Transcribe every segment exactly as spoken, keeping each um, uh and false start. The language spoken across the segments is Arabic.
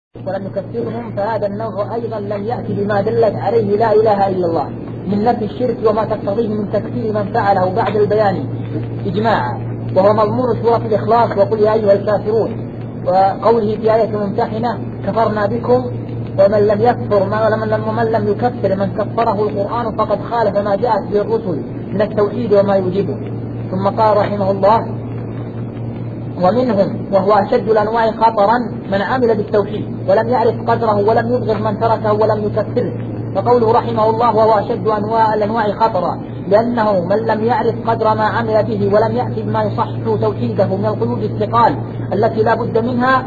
ولم يكفرهم، فهذا النوع أيضا لم يأتي بما دلت عليه لا إله إلا الله من نفي الشرك وما تقتضيه من تكفير من فعله بعد البيان إجماعا، وهو مضمون سورة الإخلاص وقل يا أيها الكافرون، وقوله في آية ممتحنة كفرنا بكم، ومن لم يكفر ومن لم يكفر من كفره القرآن فقد خالف ما جاءت به الرسل من التوحيد وما يوجبه. ثم قال رحمه الله ومنهم وهو أشد الأنواع خطرا من عمل بالتوحيد ولم يعرف قدره ولم يبغض من تركه ولم يكفره، فقوله رحمه الله وهو أشد أنواع الأنواع خطرا لأنه من لم يعرف قدر ما عمل به ولم يأتي بما يصحح توحيده من القيود الثقال التي لا بد منها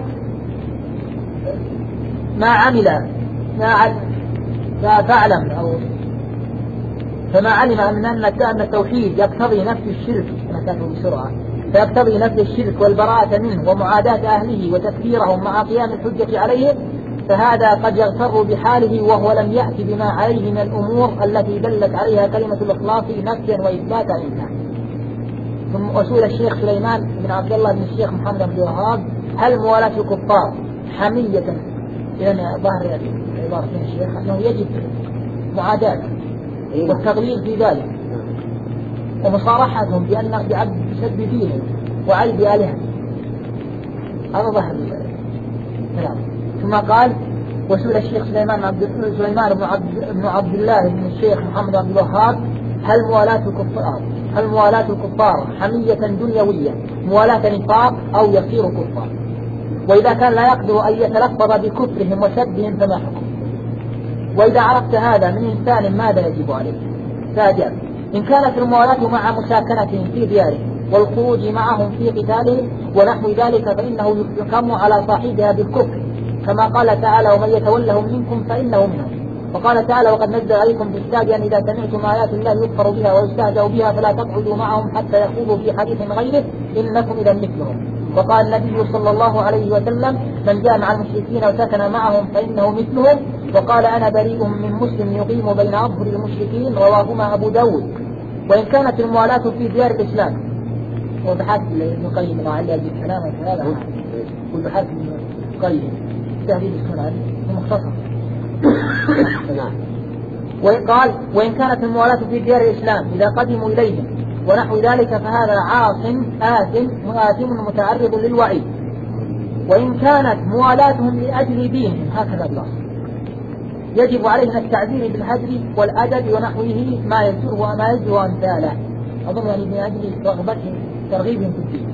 ما عمل ما فعلم أو فما علم أن التوحيد يقتضي نفي الشرك بسرعة فيقتضي نفي الشرك والبراءة منه ومعاداة أهله وتكفيرهم مع قيام الحجة عليهم، فهذا قد يغتر بحاله وهو لم يأتي بما عليه من الأمور التي دلت عليها كلمة الإخلاص نفيا وإثباتا منها. ثم أسئل الشيخ سليمان بن عبد الله بن الشيخ محمد بن الوهاب هل موالاة الكفار حمية؟ لأن ظاهر عبارة الشيخ أنه يجب معاداة والتغليظ في ذلك ومصارحتهم بأن بعد بسب دينهم وعيب آلهة، هذا ظاهر الكلام. ثم قال وسئل الشيخ سليمان عبد سليمان بن عبد, بن عبد الله بن الشيخ محمد بن عبد الوهاب هل موالاة الكفار هل موالاة الكفار حمية دنيوية موالاة نفاق أو يصير كفار؟ وإذا كان لا يقدر أن يتلفظ بكفرهم وسبهم فما حكم؟ وإذا عرفت هذا من إنسان ماذا يجب عليه؟ فأجاب إن كانت الموالاة مع مساكنتهم في ديارهم والخروج معهم في قتالهم ونحو ذلك فإنه يحكم على صاحبها بالكفر، كما قال تعالى ومن يتولهم منكم فإنه منهم. وقال تعالى وقد نزل عليكم في الكتاب أن إذا سمعتم آيات الله يكفر بها ويستهزأ بها فلا تقعدوا معهم حتى يخوضوا في حديث غيره إنكم إذا مثلهم. وقال النبي صلى الله عليه وسلم من جاء مع المشركين وسكن معهم فإنه مثلهم. وقال أنا بريء من مسلم يقيم بين أظهر المشركين، رواهما أبو داود. وإن كانت الموالاة في ديار الإسلام وبحث ابن القيم لعلي أجيب كلامه هذا والبحث ابن القيم تهذيب السنن مختصر. وقال وإن كانت الموالاة في ديار الإسلام إذا قدموا إليهم ونحو ذلك فهذا عاص آثم مآثم متعرض للوعيد. وإن كانت موالاتهم لأجل دينهم هكذا الأصل يجب علينا التعذير بالهجر والأدب ونحوه ما يزجر وما يزجر أمثاله. أظن يعني من أجل رغبتهم ترغيبهم في الدين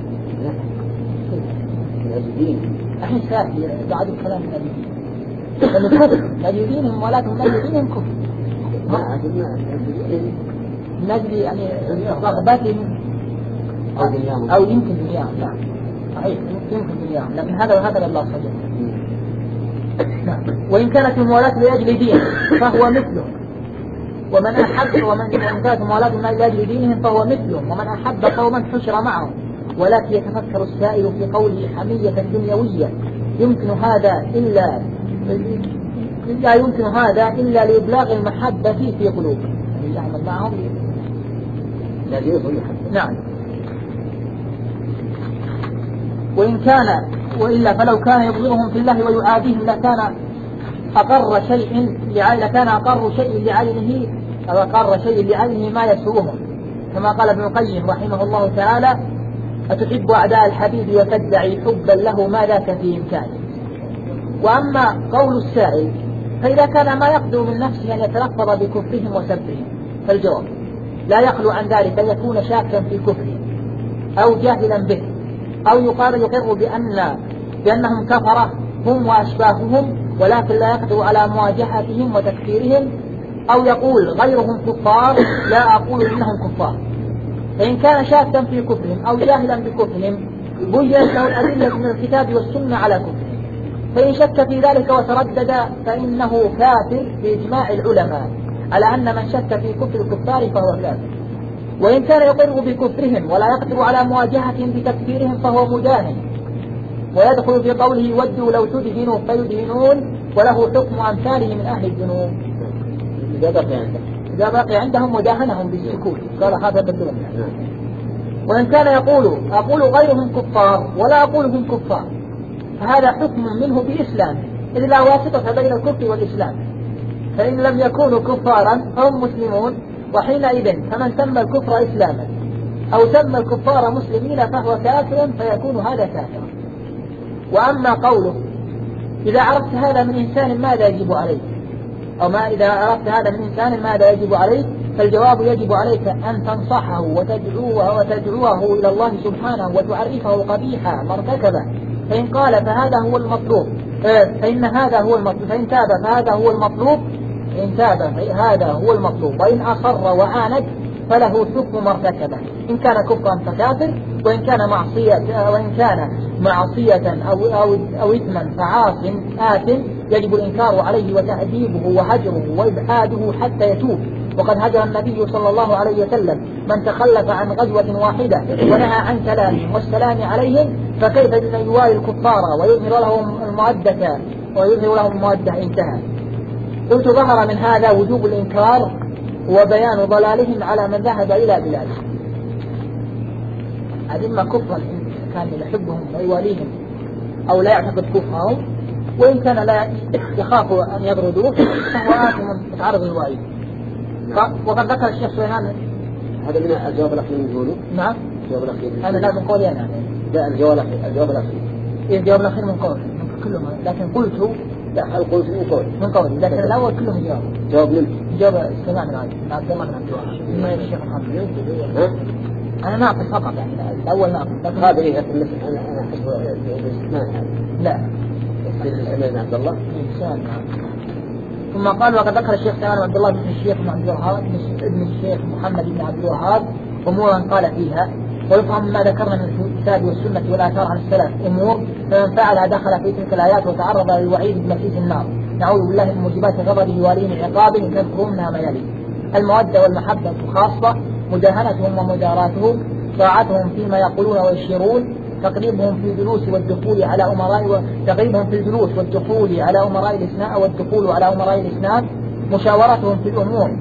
من أجل دين أحس كافي بعد الكلام من أجل دين لأن الكفر من أجل دينهم موالاتهم من أجل دينهم كفر من أجل يعني رغبتهم أو, أو يمكن دنياهم. نعم صحيح يمكن دنياهم لكن هذا وهذا الله صحيح. نعم. وإن كانت الموالاة لأجل دين فهو مثله ومن أحب ومن كانت الموالاة لأجل دينهم فهو مثله ومن أحب قوما حشر معهم. ولكن يتفكر السائل في قوله حمية دنيوية يمكن هذا إلا لا يمكن هذا إلا لإبلاغ المحبة في قلوبهم يعني يعمل معهم لا يوصل محبة. نعم. وإن كان وإلا فلو كان يبغضهم في الله ويعاديهم لكان أقر شيء لكان أقر شيء لعينه أو أقر شيء لعينه ما يسوهم، كما قال ابن القيم رحمه الله تعالى أتحب أعداء الحبيب وتدعي حبا له ما ذاك في إمكانه. وأما قول السائل فإذا كان ما يقدر من نفسه أن يتلفظ بكفرهم وسبهم فالجواب لا يخلو عن ذلك أن يكون شاكا في كفرهم أو جاهلا به أو يقال يقر بأن بأنهم كفرة هم وأشباههم ولكن لا يقدر على مواجهتهم وتكفيرهم، أو يقول غيرهم كفار لا أقول إنهم كفار. فإن كان شاكا في كفرهم أو جاهلا بكفرهم بينت له الأدلة من الكتاب والسنة على كفرهم، فإن شك في ذلك وتردد فإنه كافر بإجماع العلماء على أن من شك في كفر الكفار فهو كافر. وإن كان يقر بكفرهم ولا يقدر على مواجهتهم بتكفيرهم فهو مجاهد، ويدخل في قوله ودوا لو تدهنوا فيدهنون وله حكم أمثاله من أهل الذنوب إذا بقي عندهم إذا بقي عندهم وداهنهم بالسكوت قال هذا بدلهم. وإن كان يقول أقول غيرهم كفار ولا أقول هم كفار فهذا حكم منه بإسلامه إذ لا واسطة بين الكفر والإسلام، فإن لم يكونوا كفارا فهم مسلمون، وحينئذ فمن سمى الكفر إسلاما أو سمى الكفار مسلمين فهو كافر، فيكون هذا كافرا. وأما قوله إذا عرفت هذا من إنسان ماذا يجب عليك، أو ما إذا عرفت هذا من إنسان ماذا يجب عليك، فالجواب يجب عليك أن تنصحه وتدعوه وتدعوه إلى الله سبحانه وتعرفه قبيح ما ارتكبه، فإن قال فهذا هو المطلوب فإن هذا هو المطلوب فإن تاب فهذا هو المطلوب إن تاب هذا هو المطلوب، وإن أصر وعاند فله حكم ما ارتكبه، إن كان كفرا فكافر، وإن كان معصية وإن كان معصية أو أو أو إثما فعاص آثم يجب الإنكار عليه وتأديبه وهجره وإبعاده حتى يتوب. وقد هجر النبي صلى الله عليه وسلم من تخلف عن غزوة واحدة ونهى عن كلامهم والسلام عليهم، فكيف بمن يوالي الكفار ويظهر لهم المودة ويظهر لهم المودة. انتهى. قلت ظهر من هذا وجوب الإنكار وبيان ضلالهم على من ذهب إلى بلادهم. هذه إما كفرا كان يحبهم ويواليهم أو لا يعتقد كفرهم، وإن كان لا يخاف أن يبردوه فهو آثم متعرض للوالي. وقد ذكر الشيخ سليمان هذا من الجواب الأخير نقوله. نعم. الجواب الأخير. هذا لا من قولي أنا. لا الجواب الأخير. الجواب الأخير. إيه الجواب الأخير من قول من كلهم، لكن قلت لا هل قلت من قول من قولي، لكن الأول كلهم جواب. جواب من. جواب سليمان من عبد الله بن عبد الوهاب. ما الشيخ محمد. ها؟ أنا ناقص فقط يعني الأول ناقص. هذا إيه أنا أنا أحسبه ما لا. سليمان عبد الله. إنسان. ثم قال وقد ذكر الشيخ سليمان عبد الله بن الشيخ بن عبد الوهاب ابن الشيخ محمد بن عبد الوهاب أمورا قال فيها، ويفهم ما ذكرنا من الكتاب والسنة والآثار عن السلف أمور فمن فعلها دخل في تلك الآيات وتعرض للوعيد بمسيس النار. نعوذ بالله من موجبات غضبه وليم عقابه تذكرون منها ما يلي: المودة والمحبة خاصة، مداهنتهم ومداراتهم، طاعتهم فيما يقولون ويشيرون، تقريبهم في الجلوس والدخول على أمراء تقريبهم في الجلوس والدخول على أمراء الإسناد والدخول على أمراء الإسناد، مشاورتهم في الأمور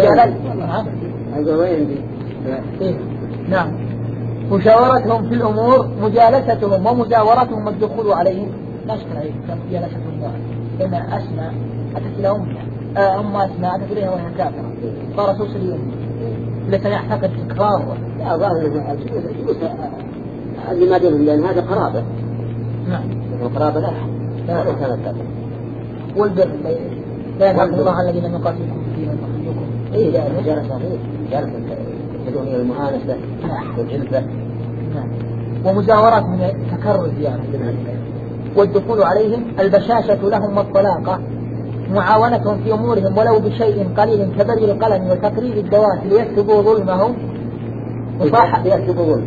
إيه؟ نعم مشاورتهم في الأمور، مجالستهم ومجاورتهم والدخول عليهم. نشكر عليهم مجالستهم لأن أسماء أتت إلى أمها أم أسماء أتت إليها وهي كافرة صار رسول اليوم لكن يعتقد تكرار. لا ظاهر الجلوس اللي ما دون لأن هذا قرابة. نعم. القرابة لا لا كانت كافرة. والبر لا يحب الله الذين يقاتلكم في دين ويخرجوكم. إيه لا جالس صغير جالس يدعون إلى المؤانسة والجلسة. نعم. ومجاورات من تكرر زيارة والدخول عليهم، البشاشة لهم والطلاقة، معاونتهم في أمورهم ولو بشيء قليل كبري القلم وتقريب الدوات ليكتبوا ظلمهم وصاحب يكتبوا ظلم.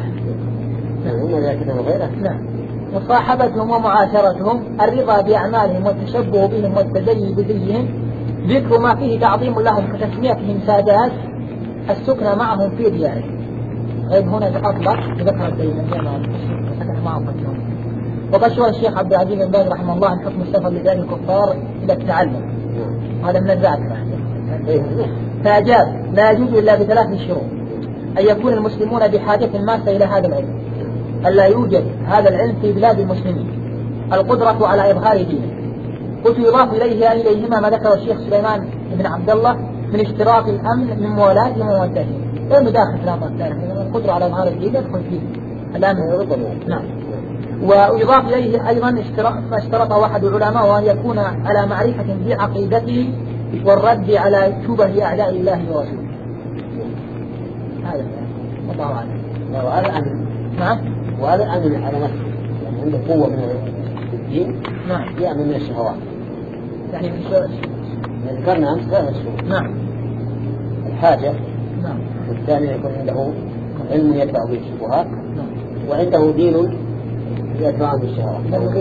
نعم. وصاحبتهم ومعاشرتهم، الرضا بأعمالهم والتشبه بهم والتزيي بزيهم، ذكر ما فيه تعظيم لهم كتسميتهم سادات، السكن معهم في ديارهم. غير هنا أطلق ذكر الدين سكن معهم فتهم. وبشر الشيخ عبد العزيز بن باز رحمه الله عن حكم السفر لبلاد الكفار إلى التعلم، هذا من الذاكرة، فأجاب لا يجوز إلا بثلاث شروط: أن يكون المسلمون بحاجة ماسة إلى هذا العلم، ألا يوجد هذا العلم في بلاد المسلمين، القدرة على إظهار دينه. قلت يضاف إليه إليهما ما ذكر الشيخ سليمان بن عبد الله من اشتراط الأمن من موالاتهم ومودتهم. غير مداخل في الأمر الثاني، القدرة على إظهار الدين يدخل فيه الأمن. نعم. ويضاف إليه أيضا ما اشترطه أحد العلماء، وأن يكون على معرفة بعقيدته والرد على شبه أعداء الله ورسوله. هذا الله أعلم. وهذا أمن. نعم. وهذا أمن على نفسه، يعني عنده قوة من الدين. نعم. يأمن من الشهوات. يعني من الشهوات. ذكرنا أمس ثلاث شروط. نعم. الحاجة. نعم. والثاني يكون عنده علم يدفع به الشبهات. نعم. وعنده دين يدفع به الشهوات.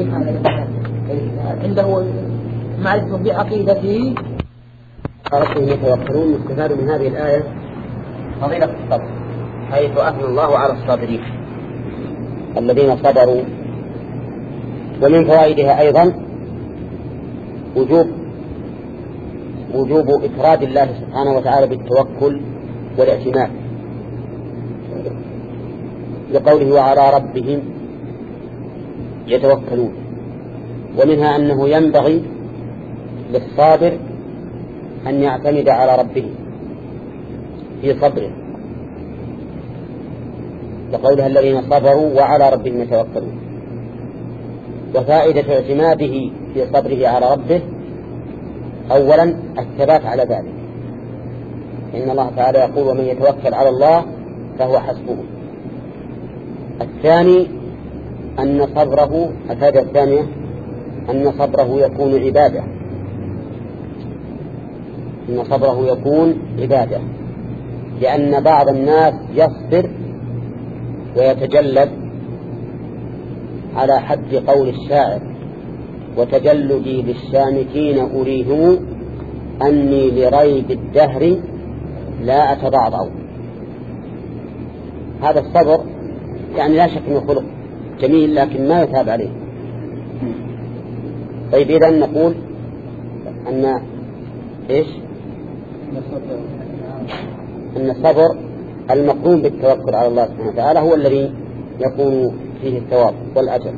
عنده معرفة بعقيدته. ربهم يتوكلون. يستفاد من هذه الآية فضيلة الصبر، حيث أثنى الله على الصابرين الذين صبروا. ومن فوائدها أيضا وجوب وجوب إفراد الله سبحانه وتعالى بالتوكل والاعتماد، لقوله وعلى ربهم يتوكلون. ومنها أنه ينبغي للصابر أن يعتمد على ربه في صبره، لقولها الذين صبروا وعلى ربهم يتوكلون. وفائدة اعتماده في صبره على ربه أولا الثبات على ذلك، إن الله تعالى يقول ومن يتوكل على الله فهو حسبه. الثاني أن صبره الفائدة الثانية أن صبره يكون عبادة، أن صبره يكون عبادة، لأن بعض الناس يصبر ويتجلد على حد قول الشاعر وتجلدي للشامتين أريهم أني لريب الدهر لا أتضعضع. هذا الصبر يعني لا شك أنه خلق جميل لكن ما يتاب عليه. طيب إذن نقول أن إيش أن الصبر المقرون بالتوكل على الله سبحانه وتعالى هو الذي يكون فيه الثواب والأجر.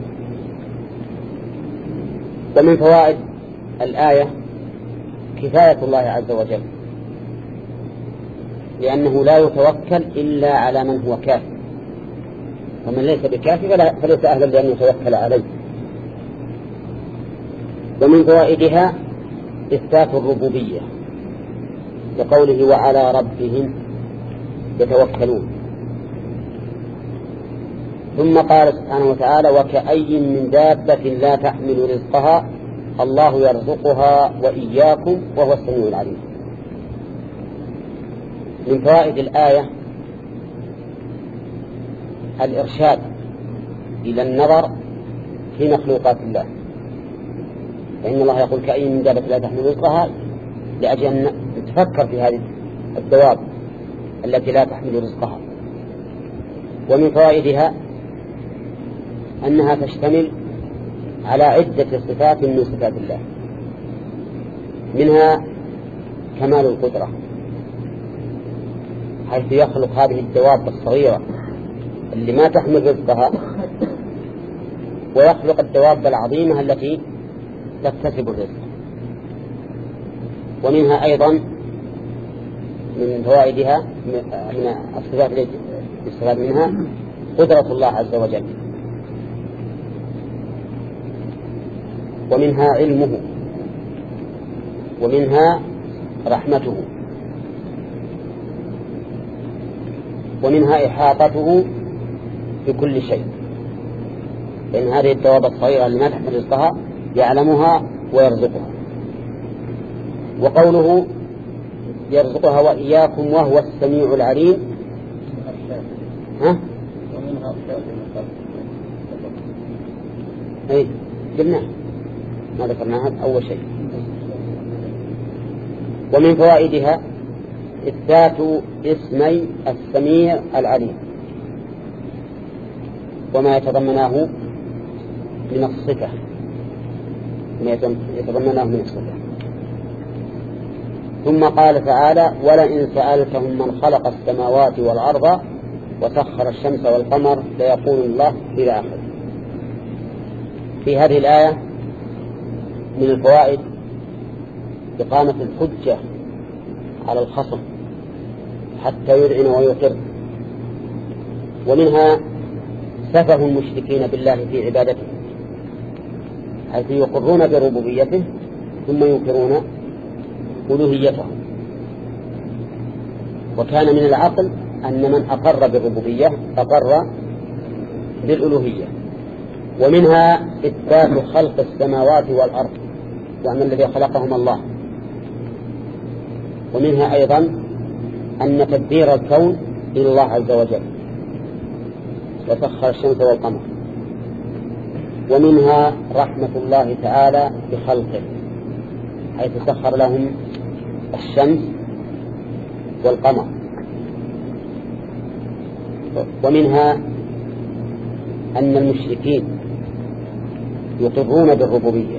ومن فوائد الآية كفاية الله عز وجل، لأنه لا يتوكل إلا على من هو كافي، ومن ليس بكافي فليس أهلا لأن يتوكل عليه. ومن فوائدها إثبات الربوبية لقوله وعلى ربهم يتوكلون. ثم قال سبحانه وتعالى وكأي من دابة لا تحمل رزقها الله يرزقها وإياكم وهو السميع العليم. من فوائد الآية الإرشاد إلى النظر في مخلوقات الله، فإن الله يقول كأي من دابة لا تحمل رزقها لأجل أن نتفكر في هذه الدواب التي لا تحمل رزقها. ومن فوائدها أنها تشتمل على عدة صفات من صفات الله، منها كمال القدرة حيث يخلق هذه الدواب الصغيرة اللي ما تحمل رزقها ويخلق الدواب العظيمة التي تكتسب الرزق. ومنها أيضا من فوائدها من الصفات التي يستفاد منها قدرة الله عز وجل، ومنها علمه، ومنها رحمته، ومنها إحاطته بكل شيء، لأن هذه الدواب الصغيرة اللي ما تحمل رزقها يعلمها ويرزقها. وقوله يرزقها وإياكم وهو السميع العليم، ها؟ أي قلنا ما ذكرناها أول شيء. ومن فوائدها إثبات اسمي السميع العليم وما يتضمناه من الصفة ما يتضمناه من الصفة. ثم قال تعالى ولئن سألتهم من خلق السماوات والأرض وسخر الشمس والقمر ليقول الله إلى آخره. في هذه الآية من الفوائد إقامة الحجة على الخصم حتى يذعن ويقر، ومنها سفه المشركين بالله في عبادته حيث يقرون بربوبيته ثم ينكرون ألوهيته. وكان من العقل أن من أقر بالربوبية أقر بالألوهية. ومنها إثبات خلق السماوات والأرض وأن الذي خلقهم الله. ومنها أيضا أن تدبير الكون إلى الله عز وجل وسخر الشمس والقمر. ومنها رحمة الله تعالى بخلقه حيث سخر لهم الشمس والقمر. ومنها أن المشركين يقرون بالربوبية.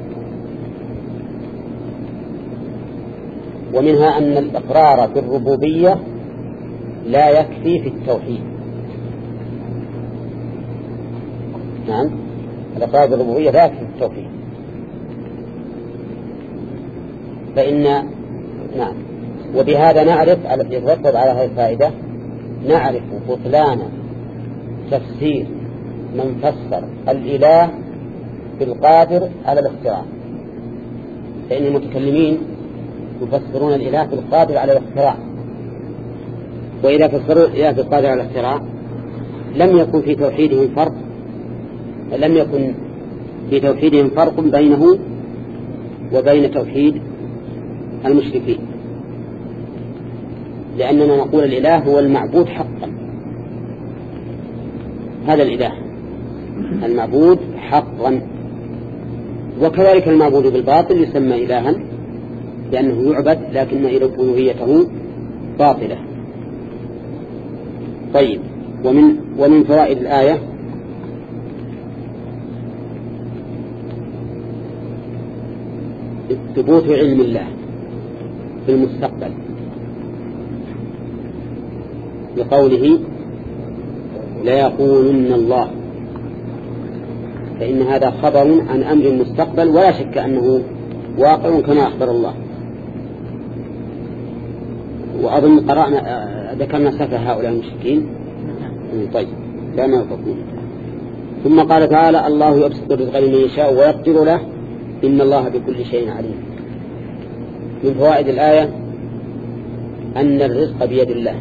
ومنها أن الإقرار بالربوبية لا يكفي في التوحيد. نعم الإقرار بالربوبية لا يكفي التوحيد. فإن نعم، وبهذا نعرف يترتب على هذه الفائدة نعرف بطلان تفسير من فسر الإله بالقادر على الاختراع، فإن المتكلمين يفسرون الإله بالقادر على الاختراع، وإذا فسروا الإله بالقادر على الاختراع لم يكن في توحيدهم فرق لم يكن في توحيدهم فرق بينه وبين توحيد المشركين، لأننا نقول الإله هو المعبود حقا، هذا الإله المعبود حقا، وكذلك المعبود بالباطل يسمى إلها لأنه يعبد لكن ألوهيته باطلة. طيب، ومن, ومن فوائد الآية ثبوت علم الله في المستقبل بقوله لا يقولن الله، فإن هذا خبر عن أمر مستقبل ولا شك أنه واقع كما أخبر الله. وأظن قرأنا ذكرنا سفه هؤلاء المشركين. طيب، لا نوقفون. ثم قال تعالى الله يبسط الرزق لمن يشاء ويقدر له إن الله بكل شيء عليم. من فوائد الآية أن الرزق بيد الله،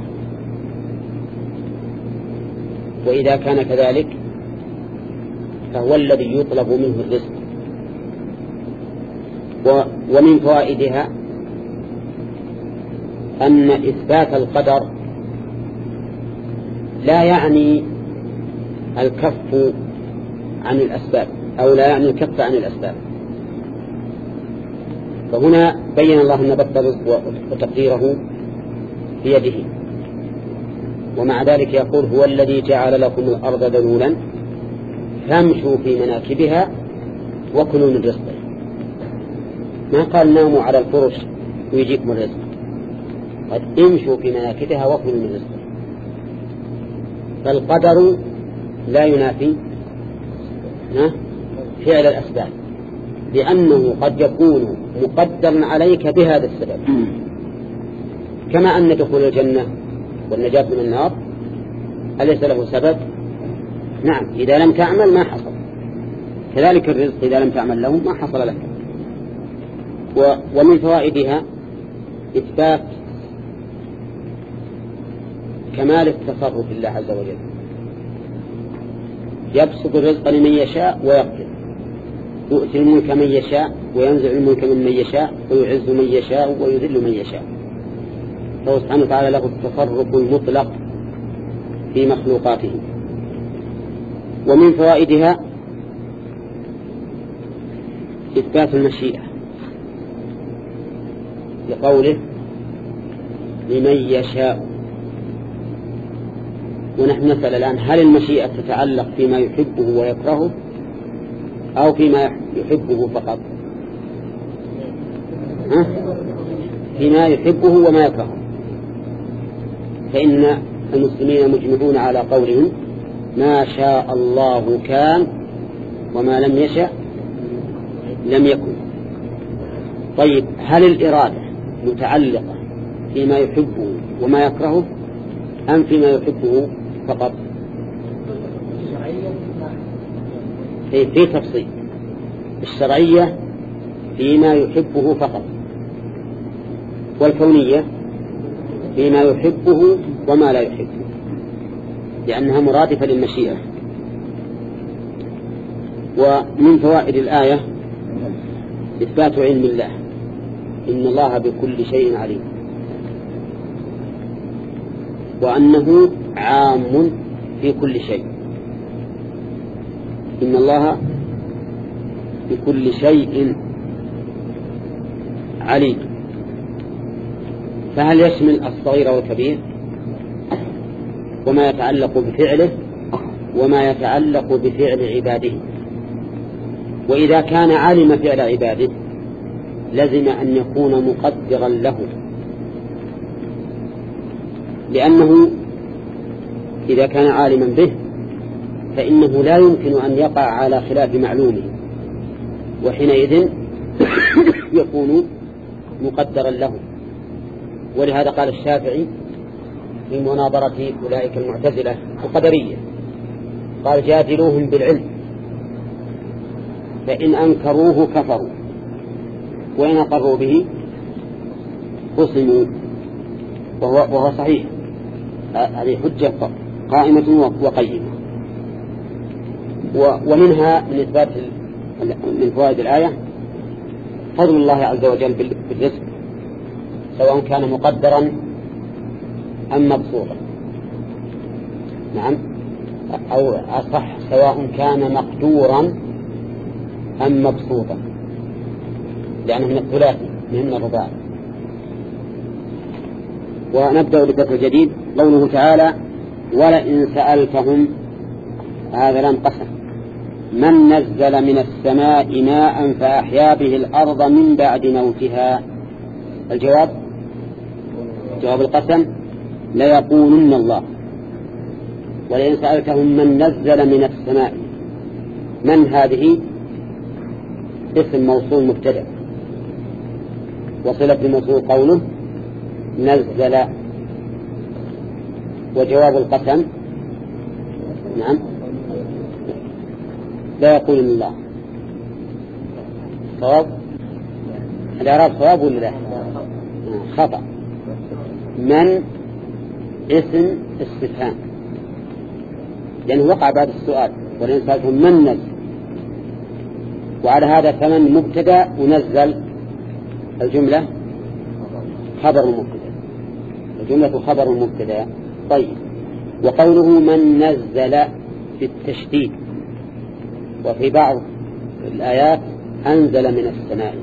وإذا كان كذلك فهو الذي يطلب منه الرزق. ومن فوائدها أن إثبات القدر لا يعني الكف عن الأسباب، أو لا يعني الكف عن الأسباب. فهنا بين الله أن بسط الرزق وتقديره بيده، ومع ذلك يقول هو الذي جعل لكم الأرض ذلولا فامشوا في مناكبها وكلوا من رزقه. ما قال ناموا على الفرش ويجيكم الرزق، قد امشوا في مناكبها وكلوا من رزقه. فالقدر لا ينافي فعل الأسباب، لأنه قد يكون مقدرا عليك بهذا السبب، كما أن دخول الجنة والنجاة من النار أليس له سبب؟ نعم، إذا لم تعمل ما حصل. كذلك الرزق إذا لم تعمل له ما حصل لك. ومن فوائدها إثبات كمال التصرف لله عز وجل، يبسط الرزق لمن يشاء ويقدر، يؤتي الملك من يشاء وينزع الملك من من يشاء ويعز من يشاء ويذل من يشاء. فهو سبحانه وتعالى له التصرف المطلق في مخلوقاته. ومن فوائدها إثبات المشيئة لقوله لمن يشاء. ونحن نسأل الآن هل المشيئة تتعلق فيما يحبه ويكرهه أو فيما يحبه فقط؟ ها؟ فيما يحبه وما يكرهه. فإن المسلمين مجمعون على قولهم ما شاء الله كان وما لم يشاء لم يكن. طيب، هل الإرادة متعلقة فيما يحبه وما يكرهه أم فيما يحبه فقط؟ في, في تفصيل. الشرعية فيما يحبه فقط، والكونية فيما يحبه وما لا يحبه، لأنها مرادفة للمشيئة. ومن فوائد الآية إثبات علم الله، إن الله بكل شيء عليم، وأنه عام في كل شيء. إن الله بكل شيء عليم، فهل يشمل الصغير والكبير وما يتعلق بفعله وما يتعلق بفعل عباده؟ وإذا كان عالم فعل عباده لزم أن يكون مقدرا له، لأنه إذا كان عالما به فإنه لا يمكن أن يقع على خلاف معلومه، وحينئذ يكون مقدرا له. ولهذا قال الشافعي في مناظرة أولئك المعتزلة القدرية قال جادلوهم بالعلم فإن أنكروه كفروا وإن أقروا به خصموا، وهو, وهو صحيح، هذه حجة قائمة وقيمة. ومنها من إثبات من فوائد الآية فضل الله عز وجل بالرزق سواء كان مقدرا أم مبسوطا، نعم، أو أصح سواء كان مقدورا أم مبسوطا، لأنه من الثلاثي من الرباع. ونبدأ بذكر جديد. قوله تعالى ولئن سألتهم، هذا لام قسم، من نزل من السماء ماء فأحيا به الأرض من بعد موتها؟ الجواب جواب القسم ليقولن الله. ولئن سألتهم من نزل من السماء، من هذه اسم موصول مبتدأ وصلة الموصول قوله نزل، وجواب القسم نعم لا يقول الله. صواب الإعراب صواب ولا لا؟ خطأ. من اسم استفهام لأنه وقع بعد السؤال، ولئن سألتهم من نزل، وعلى هذا فمن مبتدأ ونزل الجملة خبر مبتدأ، الجملة خبر مبتدأ. طيب، وقوله من نزل في التشديد، وفي بعض الآيات أنزل من السماء.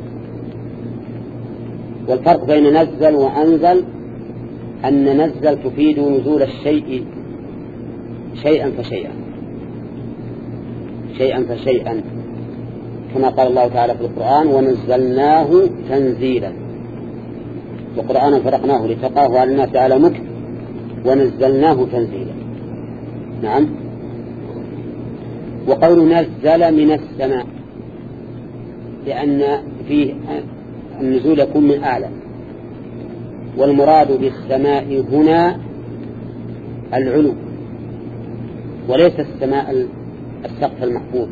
والفرق بين نزل وأنزل أن نزل تفيد نزول الشيء شيئا فشيئا شيئا فشيئا كما قال الله تعالى في القرآن ونزلناه تنزيلا، وقرآنا فرقناه لتقاه على الناس على مكث ونزلناه تنزيلا. نعم. وقول نزل من السماء لأن فيه النزول يكون من أعلى، والمراد بالسماء هنا العلو وليس السماء السقف المحفوظ،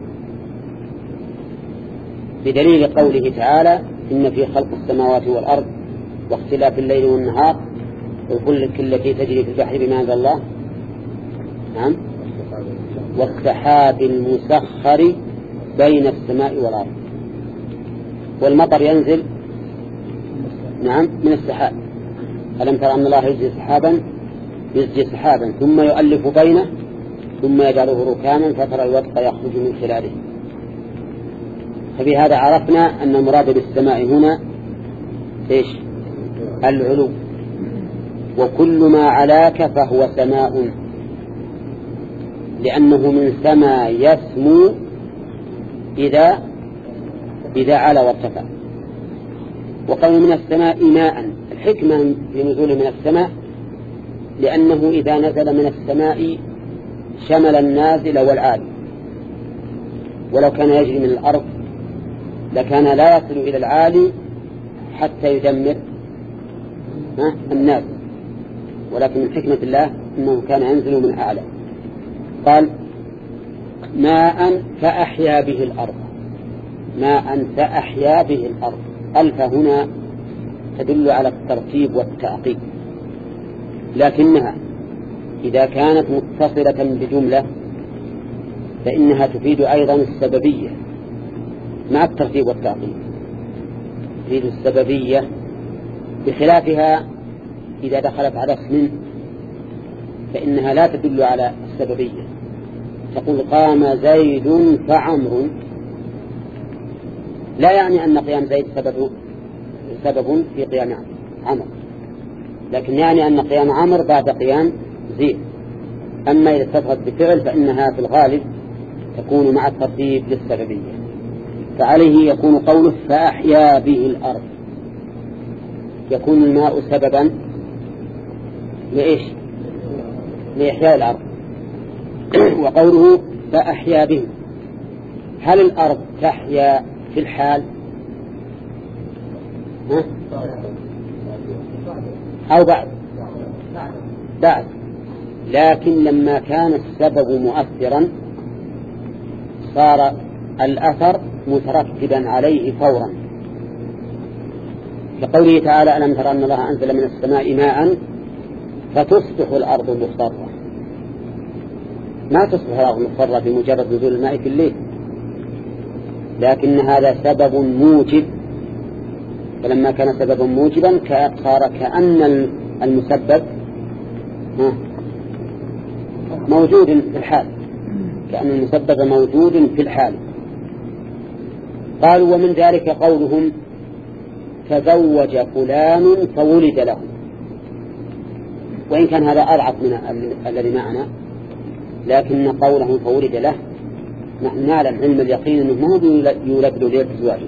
بدليل قوله تعالى إن في خلق السماوات والأرض واختلاف الليل والنهار والفلك التي تجري في البحر بما أنزل الله، نعم، والسحاب المسخر بين السماء والأرض. والمطر ينزل نعم من السحاب. ألم ترى أن الله يجزي سحابا يجزي سحابا ثم يؤلف بينه ثم يجعله ركاما فترى الودق يخرج من خلاله. فبهذا عرفنا أن المراد بالسماء هنا إيش؟ العلو، وكل ما علاك فهو سماء، لأنه من سما يسمو إذا إذا علا وارتفع. وقال من السماء ماء، الحكمة في نزول من السماء لأنه إذا نزل من السماء شمل النازل والعالي، ولو كان يجري من الأرض لكان لا يصل إلى العالي حتى يدمر الناس، ولكن من حكمة الله أنه كان ينزل من أعلى. قال ماء فأحيا به الأرض، ماء فأحيا به الأرض. ألف هنا تدل على الترتيب والتعقيب، لكنها إذا كانت متصلة بجملة فإنها تفيد أيضا السببية مع الترتيب والتعقيب، تفيد السببية بخلافها إذا دخلت على اسم فإنها لا تدل على السببية. تقول قام زيد فعمر، لا يعني أن قيام زيد سبب سبب في قيام عمر، لكن يعني أن قيام عمر بعد قيام زيد. أما إذا اتصلت بفعل فإنها في الغالب تكون مع الترتيب للسببية. فعليه يكون قوله فأحيا به الأرض، يكون الماء سببا لإيش؟ لإحياء الأرض. وقوله فأحيا بهم. هل الأرض تحيا في الحال ها؟ أو بعد بعد لكن لما كان السبب مؤثرا صار الأثر مترتبا عليه فورا، كقوله تعالى ألم تر أن الله أنزل من السماء ماء فتصبح الأرض مخضرة. ما تصبح الأرض مخضرة بمجرد نزول الماء في الليل، لكن هذا سبب موجب، فلما كان سببا موجبا صار كأن المسبب موجود في الحال، كأن المسبب موجود في الحال. قالوا ومن ذلك قولهم تزوج فلان فولد له، وإن كان هذا أضعف من الذي معنا، لكن قوله فولد له نحن نعلم علم اليقين أنه ما يولد له ليلة زواجه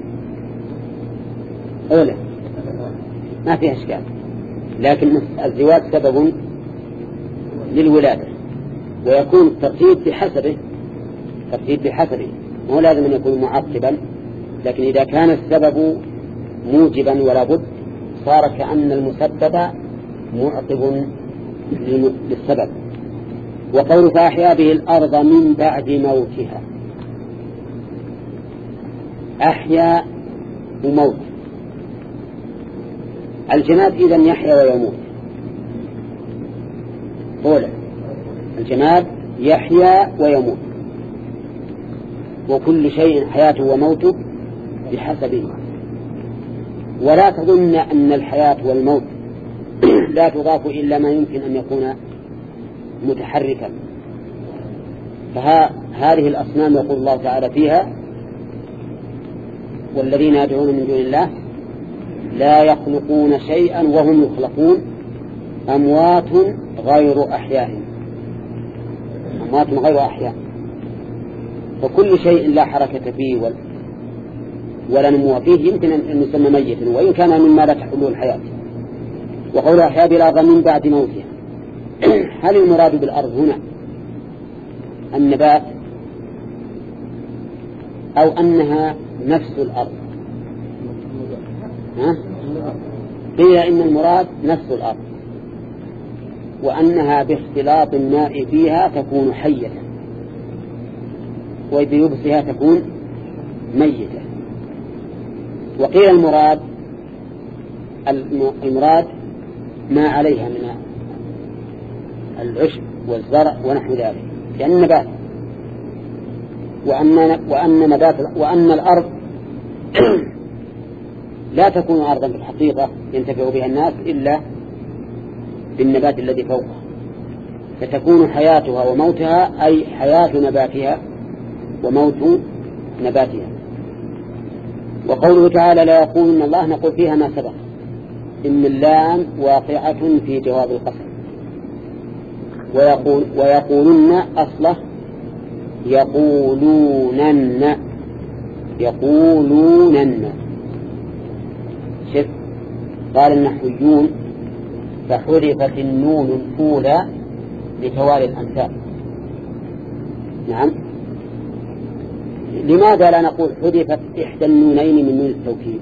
أولا، ما فيها إشكال، لكن الزواج سبب للولادة، ويكون الترتيب بحسبه ترتيب بحسبه مو لازم أن يكون معقبا، لكن إذا كان السبب موجبا ولا بد صار كأن المسبب معقب للسبب. وقول فأحيا به الأرض من بعد موتها، أحيا وموت. الجماد إذن يحيا ويموت، قوله الجماد يحيا ويموت، وكل شيء حياته وموته بحسبه. ولا تظن أن الحياة والموت لا تضاف إلا ما يمكن أن يكون متحركا، فهذه الأصنام يقول الله تعالى فيها والذين يدعون من دون الله لا يخلقون شيئا وهم يخلقون أموات غير أحياء، أموات غير أحياء. فكل شيء لا حركة فيه ولا نمو فيه يمكن أن يسمى ميتا، وإن كان مما لا تحله الحياة. وقول أحيا بالأرض من بعد موتها، هل المراد بالأرض هنا النبات أو أنها نفس الأرض؟ ها؟ قيل إن المراد نفس الأرض، وأنها باختلاط الماء فيها تكون حية وبيبسها تكون ميتة. وقيل المراد المراد ما عليها من العشب والزرع ونحو ذلك كأن نبات، وأن وأن نبات وأن الأرض لا تكون أرضا في الحقيقة ينتفع بها الناس إلا بالنبات الذي فوقها، فتكون حياتها وموتها أي حياة نباتها وموت نباتها. وقوله تعالى لا يقولن الله، نقول فيها ما سبق، إن اللام واقعة في جواب القسم. ويقول ويقولن أصله يقولونن يقولونن. شف قال النحويون فحذفت النون الأولى لتوالي الأمثال. نعم، لماذا لا نقول حذفت إحدى النونين من نون التوكيد؟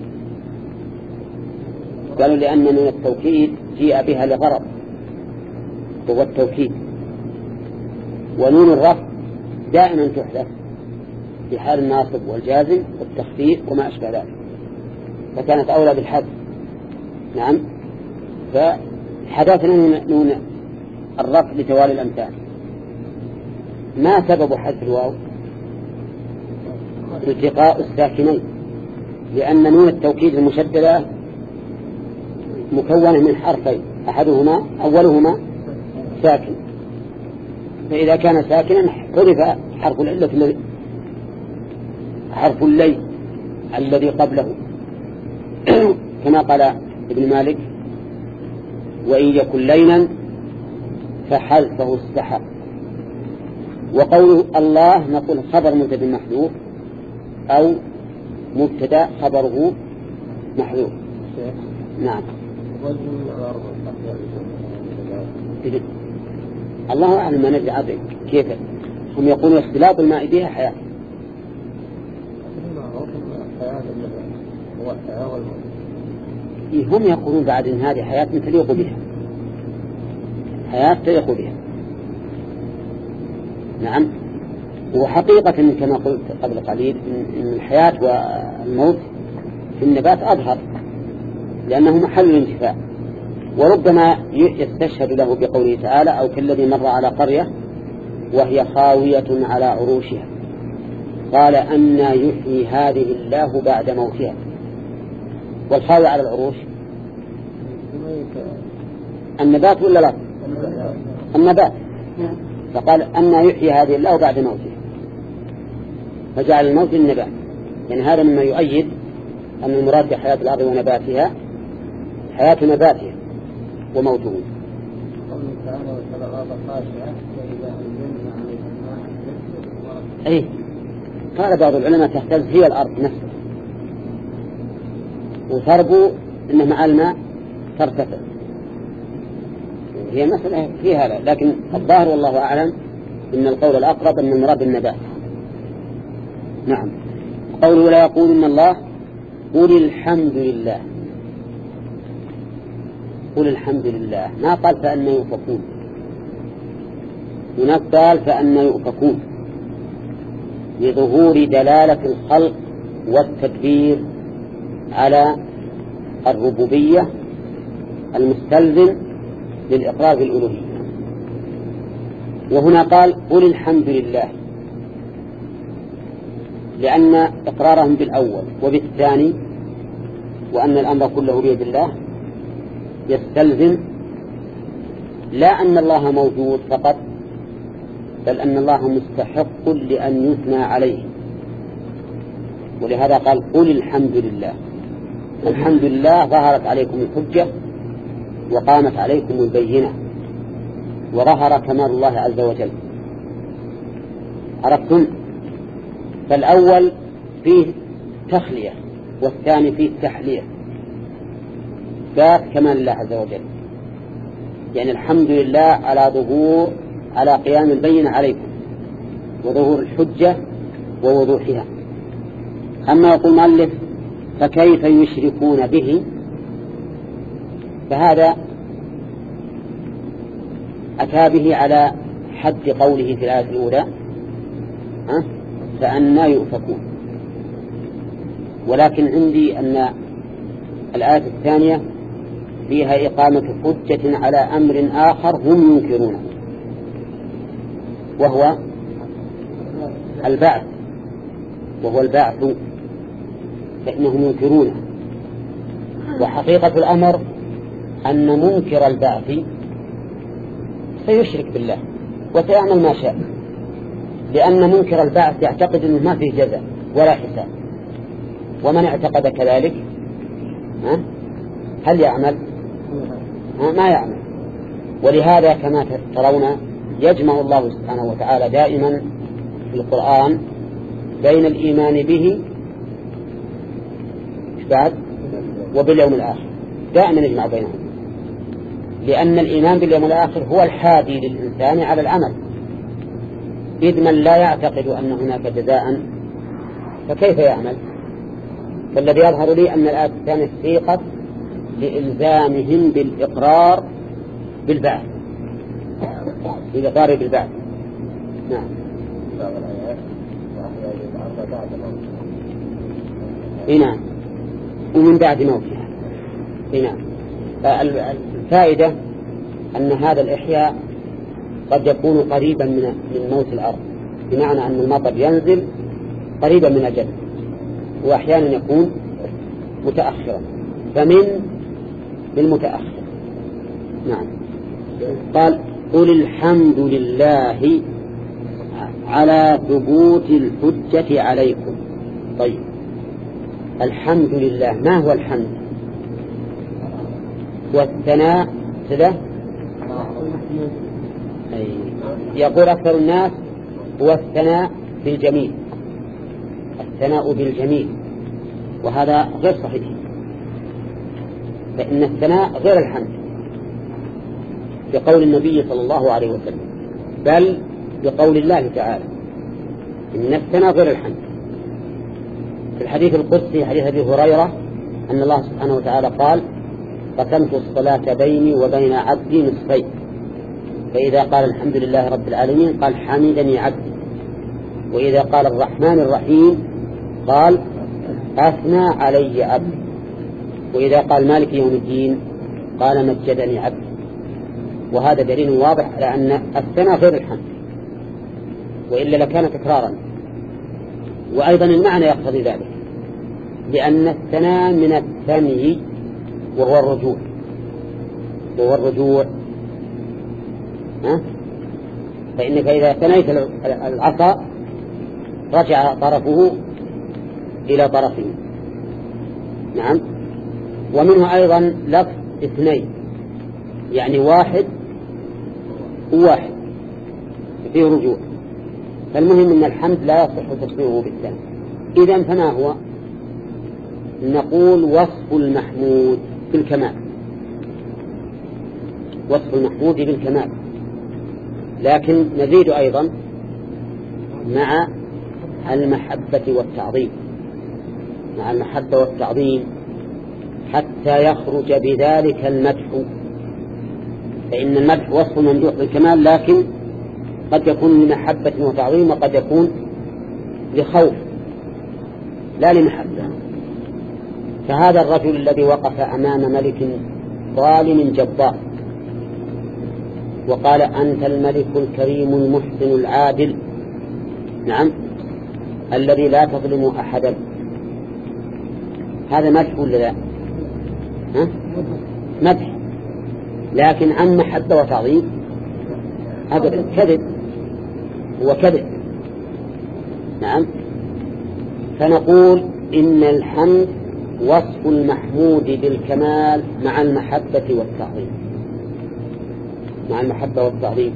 قالوا لأن نون التوكيد جيء بها لغرض هو التوكيد، ونون الرفع دائما تحذف في حال الناصب والجازم والتخفيف وما أشبه ذلك، فكانت أولى بالحذف. نعم، فحذفنا نون الرفع لتوالي الأمثال. ما سبب حذف الواو؟ التقاء الساكنين، لأن نون التوكيد المشددة مكونة من حرفين، أحدهما أولهما ساكن، فإذا كان ساكنا حذف حرف العلة الذي حرف اللي الذي قبله كما قال ابن مالك وإن يكن لينا فحذفه استحق. وقوله الله نقول خبر مبتدأ محذوف أو مبتدأ خبره محذوف. نعم، الله أعلم ما ندري كيف هم يقولون اختلاط الماء بها حياة. هم يقولون بعد ان هذه حياة تليق بها، حياة تليق بها. نعم. وحقيقة كما قلت قبل قليل ان الحياة والموت في النبات أظهر لأنه محل الانتفاع، وربما يستشهد له بقوله تعالى أو كالذي مر على قرية وهي خاوية على عروشها قال أنى يحيي هذه الله بعد موتها. والخاوية على العروش النبات ولا لا؟ النبات. فقال أنى يحيي هذه الله بعد موتها، فجعل الموت للنبات. يعني هذا مما يؤيد أن المراد بحياة الأرض ونباتها حياة نباتها وموته. أي قال بعض العلماء تهتز هي الأرض نفسها، وتربو إنه مع الماء ترتفع. هي مسألة في هذا، لكن الظاهر والله أعلم إن القول الأقرب أن المراد النبات. نعم. قوله لا يقول إن الله قل الحمد لله. قل الحمد لله، ما قال فأنا يؤفكون. هناك قال فأنا يؤفكون لظهور دلالة الخلق والتدبير على الربوبية المستلزم للإقرار بالألوهية. وهنا قال قل الحمد لله لأن إقرارهم بالأول وبالثاني وأن الأمر كله بيد الله يستلزم لا أن الله موجود فقط، بل أن الله مستحق لأن يثنى عليه. ولهذا قال قل الحمد لله. الحمد لله ظهرت عليكم الحجة وقامت عليكم البينة وظهر كمال الله عز وجل. عرفتم؟ فالأول فيه تخلية والثاني فيه تحلية، ذات كمال الله عز وجل. يعني الحمد لله على ظهور على قيام البينة عليكم وظهور الحجة ووضوحها. أما يقول مؤلف فكيف يشركون به، فهذا أتى به على حد قوله في الآية الأولى أه؟ فأنا يؤفكون. ولكن عندي أن الآية الثانية فيها إقامة حجة على أمر آخر هم ينكرونه، وهو البعث وهو البعث فإنهم ينكرونه. وحقيقة الأمر أن منكر البعث سيشرك بالله وسيعمل ما شاء، لأن منكر البعث يعتقد أنه ما فيه جزاء ولا حساب، ومن اعتقد كذلك هل يعمل؟ ما يعمل. ولهذا كما ترون يجمع الله سبحانه وتعالى دائما في القرآن بين الإيمان به بعد وباليوم الآخر، دائما يجمع بينهم، لأن الإيمان باليوم الآخر هو الحادي للإنسان على العمل. إذ من لا يعتقد أن هناك جزاء فكيف يعمل؟ فالذي يظهر لي أن الآية الثانية سيقت لإلزامهم بالإقرار بالبعث، بالإقرار بالبعث. نعم. نعم. ومن بعد موتها. نعم. الفائدة أن هذا الإحياء قد يكون قريبا من من موت الأرض، بمعنى أن المطر ينزل قريبا من أجل، وأحيانا يكون متأخرا، فمن بالمتأخر. نعم. قال قل الحمد لله على ثبوت الحجة عليكم. طيب الحمد لله، ما هو الحمد؟ والثناء له يقول أكثر الناس هو الثناء بالجميل، الثناء بالجميل، وهذا غير صحيح، فإن الثناء غير الحمد بقول النبي صلى الله عليه وسلم، بل بقول الله تعالى إن الثناء غير الحمد. في الحديث القدسي حديث أبي هريرة أن الله سبحانه وتعالى قال قسمت الصلاة بيني وبين عبدي نصفين، فإذا قال الحمد لله رب العالمين قال حمدني عبدي، وإذا قال الرحمن الرحيم قال أثنى علي عبدي، وإذا قال مالك يوم الدين قال مجدني عبدي. وهذا دليل واضح على أن الثناء غير الحمد، وإلا لكان تكرارا. وأيضا المعنى يقتضي ذلك، لأن الثناء من الثني وهو الرجوع، وهو الرجوع ها؟ فإنك إذا ثنيت العصا رجع طرفه إلى طرفه. نعم. ومنه أيضا لفظ اثنين، يعني واحد وواحد فيه رجوع. فالمهم أن الحمد لا يصح تشبيهه بالثاني. إذن فما هو؟ نقول وصف المحمود بالكمال، وصف المحمود بالكمال، لكن نزيد أيضا مع المحبة والتعظيم، مع المحبة والتعظيم حتى يخرج بذلك المدح. فإن المدح وصف ممدوح بالكمال، لكن قد يكون لمحبة وتعظيم، وقد يكون لخوف لا لمحبة. فهذا الرجل الذي وقف أمام ملك ظالم جبار وقال أنت الملك الكريم المحسن العادل، نعم، الذي لا تظلم أحدا، هذا مدح ولا لا؟ ها؟ مدح، لكن عن محبة وتعظيم أبدا كذب، هو كذب. نعم. فنقول إن الحمد وصف المحمود بالكمال مع المحبة والتعظيم، مع المحبة والتعظيم.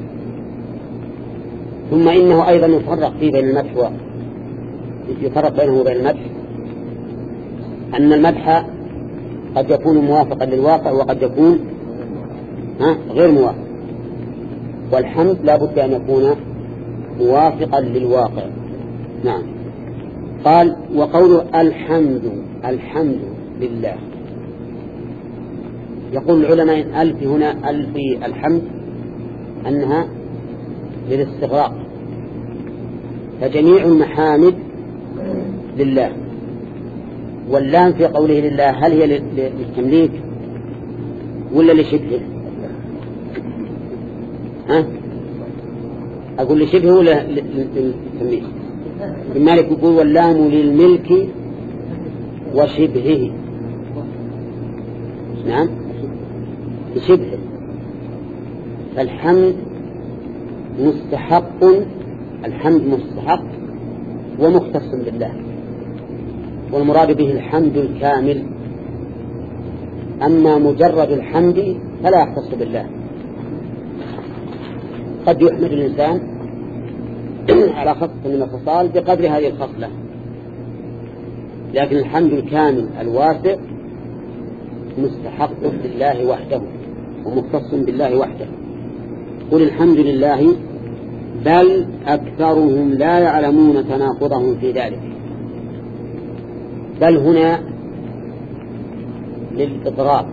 ثم إنه أيضا يفرق فيه بين المدح و... يفرق بينه وبين المدح، أن المدح قد يكون موافقا للواقع وقد يكون ها غير موافق، والحمد لا بد أن يكون موافقا للواقع. نعم. قال وقول الحمد الحمد لله، يقول العلماء ألف هنا ألف الحمد أنها للاستغراق، فجميع المحامد لله. واللام في قوله لله هل هي للتمليك ولا لشبهه؟ ها؟ أقول لشبهه ولا للتمليك؟ المالك يقول واللام للملك وشبهه. نعم، لشبهه. فالحمد مستحق، الحمد مستحق ومختص بالله، والمراد به الحمد الكامل. أما مجرد الحمد فلا يختص بالله. قد يحمد الإنسان على خصلة من الخصال بقدر هذه الخصلة، لكن الحمد الكامل الواسع مستحق لله وحده ومختص بالله وحده. قل الحمد لله بل أكثرهم لا يعلمون تناقضهم في ذلك. بل هنا للإضراب،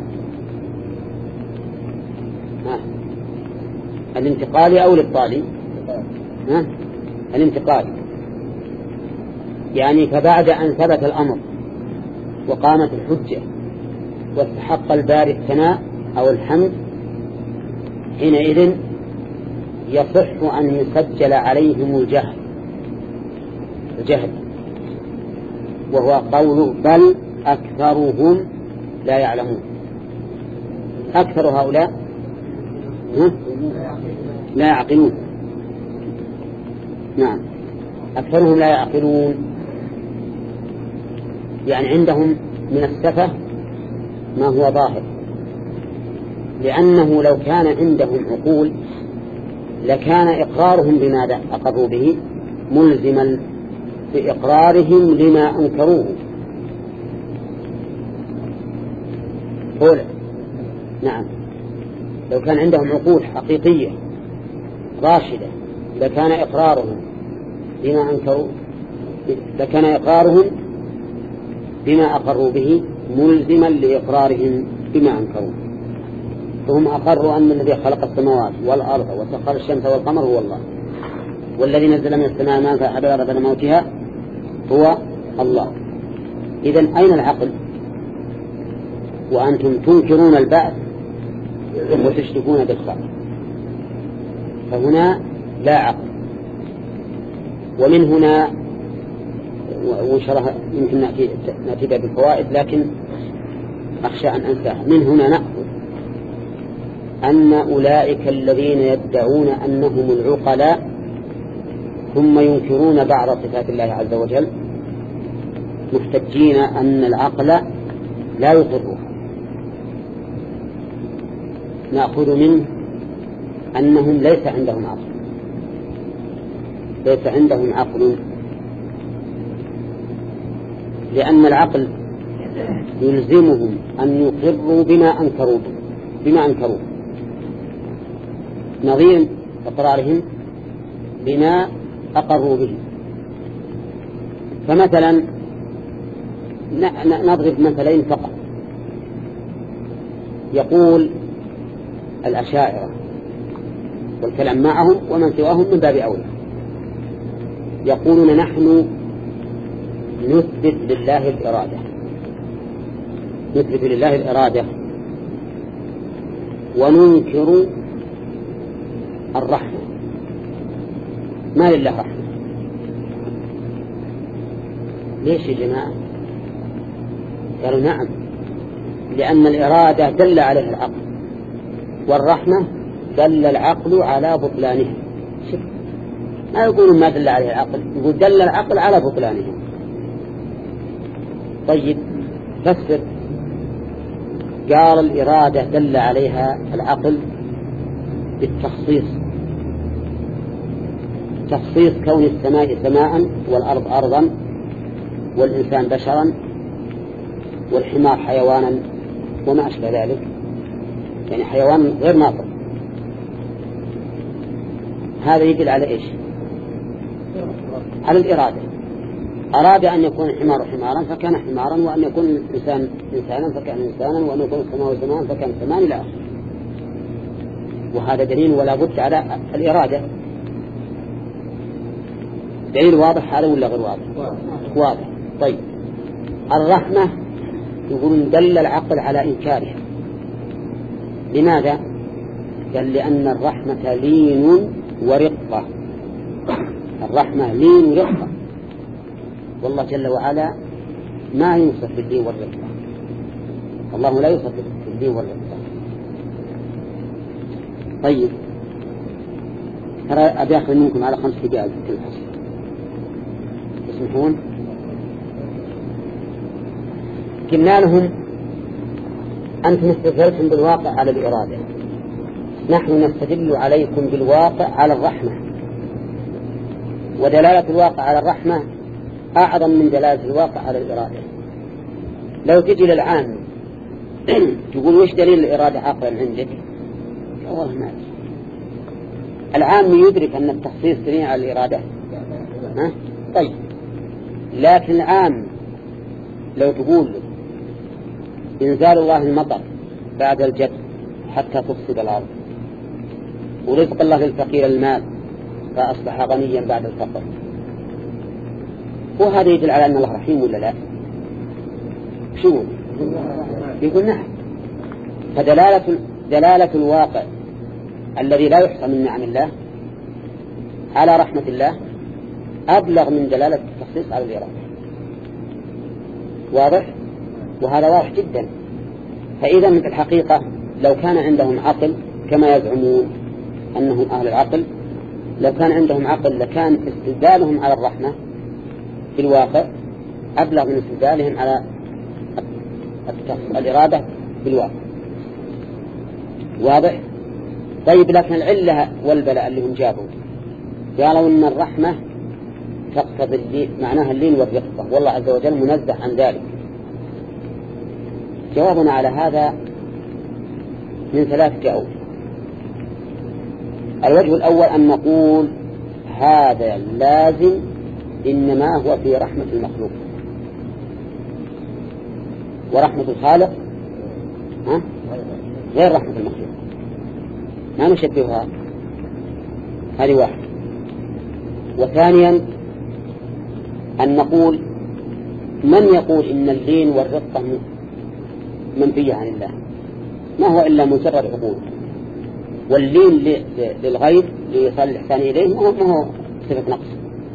الانتقالي أو للطالي؟ ها؟ الانتقالي، يعني فبعد أن ثبت الأمر وقامت الحجة واستحق الباري الثناء أو الحمد، حينئذ يصح أن يسجل عليهم الجهل الجهل وهو قوله بل أكثرهم لا يعلمون. أكثر هؤلاء لا يعقلون. نعم، أكثرهم لا يعقلون، يعني عندهم من السفة ما هو ظاهر، لأنه لو كان عندهم عقول لكان إقرارهم بما أقروا به ملزما بإقرارهم لما أنكروه. قول نعم، لو كان عندهم عقول حقيقية راشدة لكان إقرارهم بما أنكروا لكان إقرارهم بما أقروا به ملزما لإقرارهم بما أنكروا. فهم أقروا أن الذي خلق السماوات والأرض وسخر الشمس والقمر هو الله، والذي نزل من السماء ماء فأحيا الأرض بعد موتها هو الله. إذن أين العقل وأنتم تنكرون البعث وتشركون بالخلق؟ فهنا لا عقل. ومن هنا وشرها يمكن نأتي, نأتي بالفوائد لكن أخشى أن أنساها. من هنا نأخذ أن أولئك الذين يدعون أنهم العقلاء ثم ينكرون بعض صفات الله عز وجل محتجين أن العقل لا يقرها. نأخذ منه أنهم ليس عندهم عقل ليس عندهم عقل لأن العقل يلزمهم أن يقروا بما أنكروا بما أنكروا نظير إقرارهم بما أقروا به. فمثلا نضرب مثلين فقط. يقول الأشاعرة والكلام معهم ومن سواهم من باب أولى يقولون نحن نثبت لله الإرادة نثبت لله الإرادة وننكر الرحمة. ما لله رحمة؟ ليش يا جماعة؟ قالوا نعم، لأن الإرادة دل عليها العقل والرحمة دل العقل على بطلانها. ما يقولون ما دل عليه العقل، يقول دل العقل على بطلانها. طيب فسر. قال الإرادة دل عليها العقل بالتخصيص، تخصيص كون السماء سماء والأرض أرضا والإنسان بشرا والحمار حيوانا وما أشبه ذلك، يعني حيوان غير ناطق. هذا يدل على إيش؟ على الإرادة. أراد أن يكون الحمار حمارا فكان حمارا، وأن يكون الإنسان إنسانا فكان إنسانا، وأن يكون السماء سماء فكان سماء إلى آخره. وهذا دليل ولا بد على الإرادة. دليل واضح هذا ولا غير واضح؟ واضح. طيب الرحمة يقولون دل العقل على إنكارها. لماذا؟ قال لأن الرحمة لين ورقة. الرحمة لين ورقة، والله جل وعلا ما يوصف باللين والرقة. الله لا يوصف باللين والرقة. طيب ترى أبي أخذ منكم على خمس دقائق في الفصل، تسمحون؟ قلنا لهم أنتم استدلتم بالواقع على الإرادة، نحن نستدل عليكم بالواقع على الرحمة، ودلالة الواقع على الرحمة أعظم من دلالة الواقع على الإرادة. لو تجي للعام تقول وش دليل الإرادة عقلا عندك؟ والله ما أدري. العام يدرك أن التخصيص دليل على الإرادة، ها؟ طيب لكن العام لو تقول إنزال الله المطر بعد الجد حتى تفسد الأرض، ورزق الله للفقير المال فأصبح غنيا بعد الفقر، وهذا يدل على أن الله رحيم ولا لا؟ شو يقول؟ نعم. فدلالة دلالة الواقع الذي لا يحصى من نعم الله على رحمة الله أبلغ من دلالة التخصيص على الإرادة. واضح؟ وهذا واضح جدا. فإذا في الحقيقة لو كان عندهم عقل كما يزعمون أنهم أهل العقل، لو كان عندهم عقل لكان استدلالهم على الرحمة في الواقع أبلغ من استدلالهم على الإرادة بالواقع. واضح؟ طيب لكن العلة والبلاء اللي هم جابوا قالوا إن الرحمة تقتضي معناها اللين والرقة، والله عز وجل منزه عن ذلك. جوابنا على هذا من ثلاثة أوجه. الوجه الأول أن نقول هذا لازم إنما هو في رحمة المخلوق، ورحمة الخالق ها؟ غير رحمة المخلوق، ما نشبهها. هذه واحد. وثانيا أن نقول من يقول إن اللين والرقة منفية عن الله؟ ما هو إلا مجرد عقول، واللين للغير ليصل الإحسان إليه ما هو صفة نقص.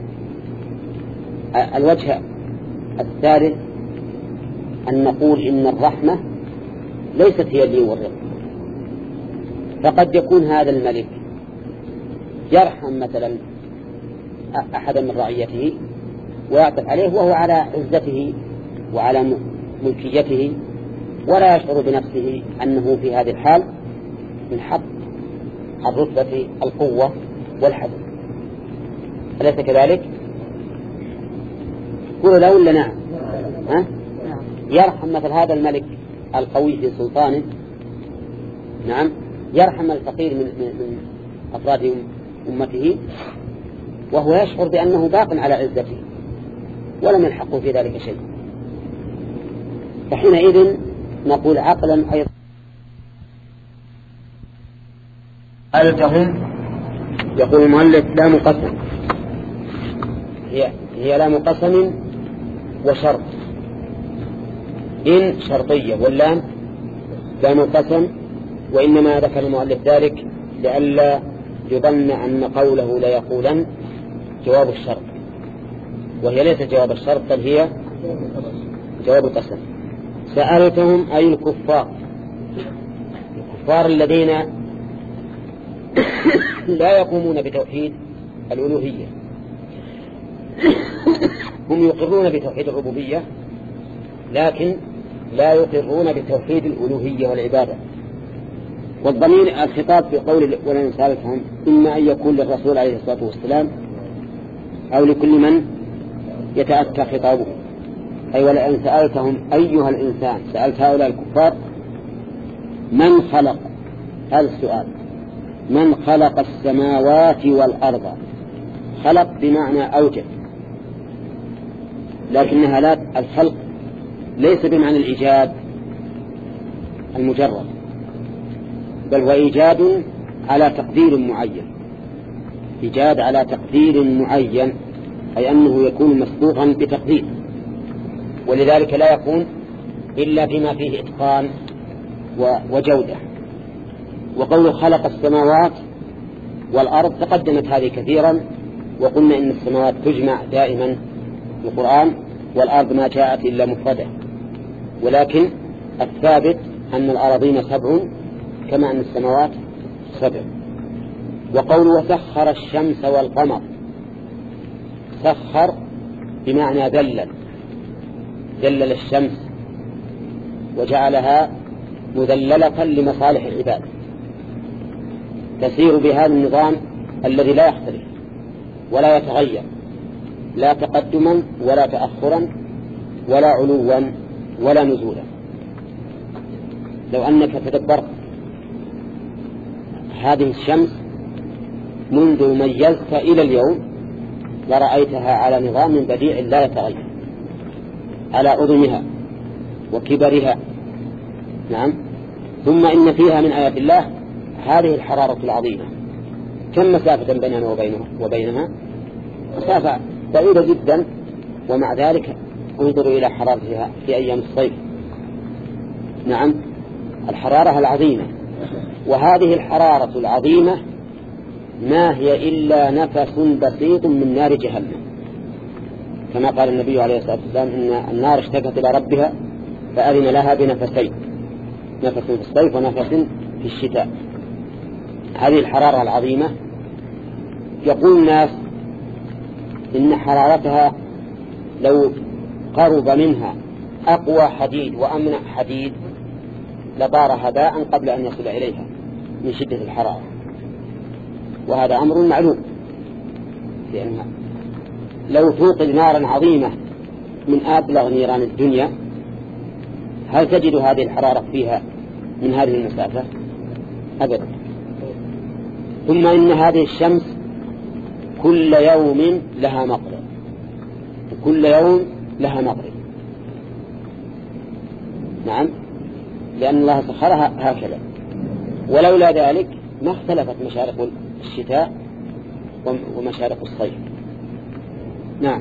الوجه الثالث أن نقول إن الرحمة ليست هي اللين والرقة، فقد يكون هذا الملك يرحم مثلا أحدا من رعيته ويعطف عليه وهو على عزته وعلى ملكيته، ولا يشعر بنفسه أنه في هذه الحال من حق الرتبة القوة والحزم. أليس كذلك؟ قولوا لا ولا نعم؟ ها؟ يرحم مثل هذا الملك القوي في سلطانه، نعم، يرحم الفقير من, من أفراد أمته وهو يشعر بأنه باق على عزته ولم يلحقه في ذلك شيء. فحينئذ نقول عقلا أيضا ألتهم. يقول المؤلف لا مقسم، هي, هي لا مقسم وشرط. إن شرطية واللام لا مقسم، وإنما ذكر المؤلف ذلك لئلا يظن أن قوله لا يقولن جواب الشرط، وهي ليست جواب الشرط بل هي جواب القسم. سألتهم أي الكفار، الكفار الذين لا يقومون بتوحيد الألوهية، هم يقرون بتوحيد الربوبية لكن لا يقرون بتوحيد الألوهية والعبادة. والضمير الخطاب في قول ولن سألتهم إما أن يكون للرسول عليه الصلاة والسلام أو لكل من يتأتى خطابه، أي ولئن سألتهم أيها الإنسان، سألت هؤلاء الكفار من خلق، هذا السؤال، من خلق السماوات والأرض. خلق بمعنى أوجد، لكنها لا الخلق ليس بمعنى الإيجاد المجرد، بل هو إيجاد على تقدير معين، إيجاد على تقدير معين، أي أنه يكون مسبوقا بتقدير، ولذلك لا يكون إلا بما فيه إتقان وجودة. وقول خلق السماوات والأرض تقدمت هذه كثيرا، وقلنا إن السماوات تجمع دائما في القرآن، والأرض ما جاءت إلا مفردة، ولكن الثابت أن الأراضين سبع كما أن السماوات سبع. وقول وسخر الشمس والقمر، سخر بمعنى دلل، دلل الشمس وجعلها مذللة لمصالح العباد، تسير بهذا النظام الذي لا يختلف ولا يتغير، لا تقدما ولا تأخرا ولا علوا ولا نزولا. لو أنك تدبرت هذه الشمس منذ ميزت إلى اليوم لرأيتها على نظام بديع لا يتغير، على عظمها وكبرها، نعم. ثم إن فيها من آيات الله هذه الحرارة العظيمة، كم مسافة بيننا وبينها, وبينها مسافة بعيدة جدا، ومع ذلك انظروا إلى حرارتها في أيام الصيف، نعم، الحرارة العظيمة. وهذه الحرارة العظيمة ما هي إلا نفس بسيط من نار جهنم، كما قال النبي عليه الصلاة والسلام إن النار اشتكت إلى ربها فأذن لها بنفسين، نفس في الصيف ونفس في الشتاء. هذه الحرارة العظيمة يقول الناس إن حرارتها لو قرب منها أقوى حديد وأمنع حديد لطار هباء قبل أن يصل إليها من شدة الحرارة، وهذا أمر معلوم، لأنها لو توقد نارا عظيمة من أبلغ نيران الدنيا هل تجد هذه الحرارة فيها من هذه المسافة؟ أبدا. ثم إن هذه الشمس كل يوم لها مغرب، كل يوم لها مغرب. نعم، لأن الله سخرها هكذا، ولولا ذلك ما اختلفت مشارق الشتاء ومشارق الصيف. نعم.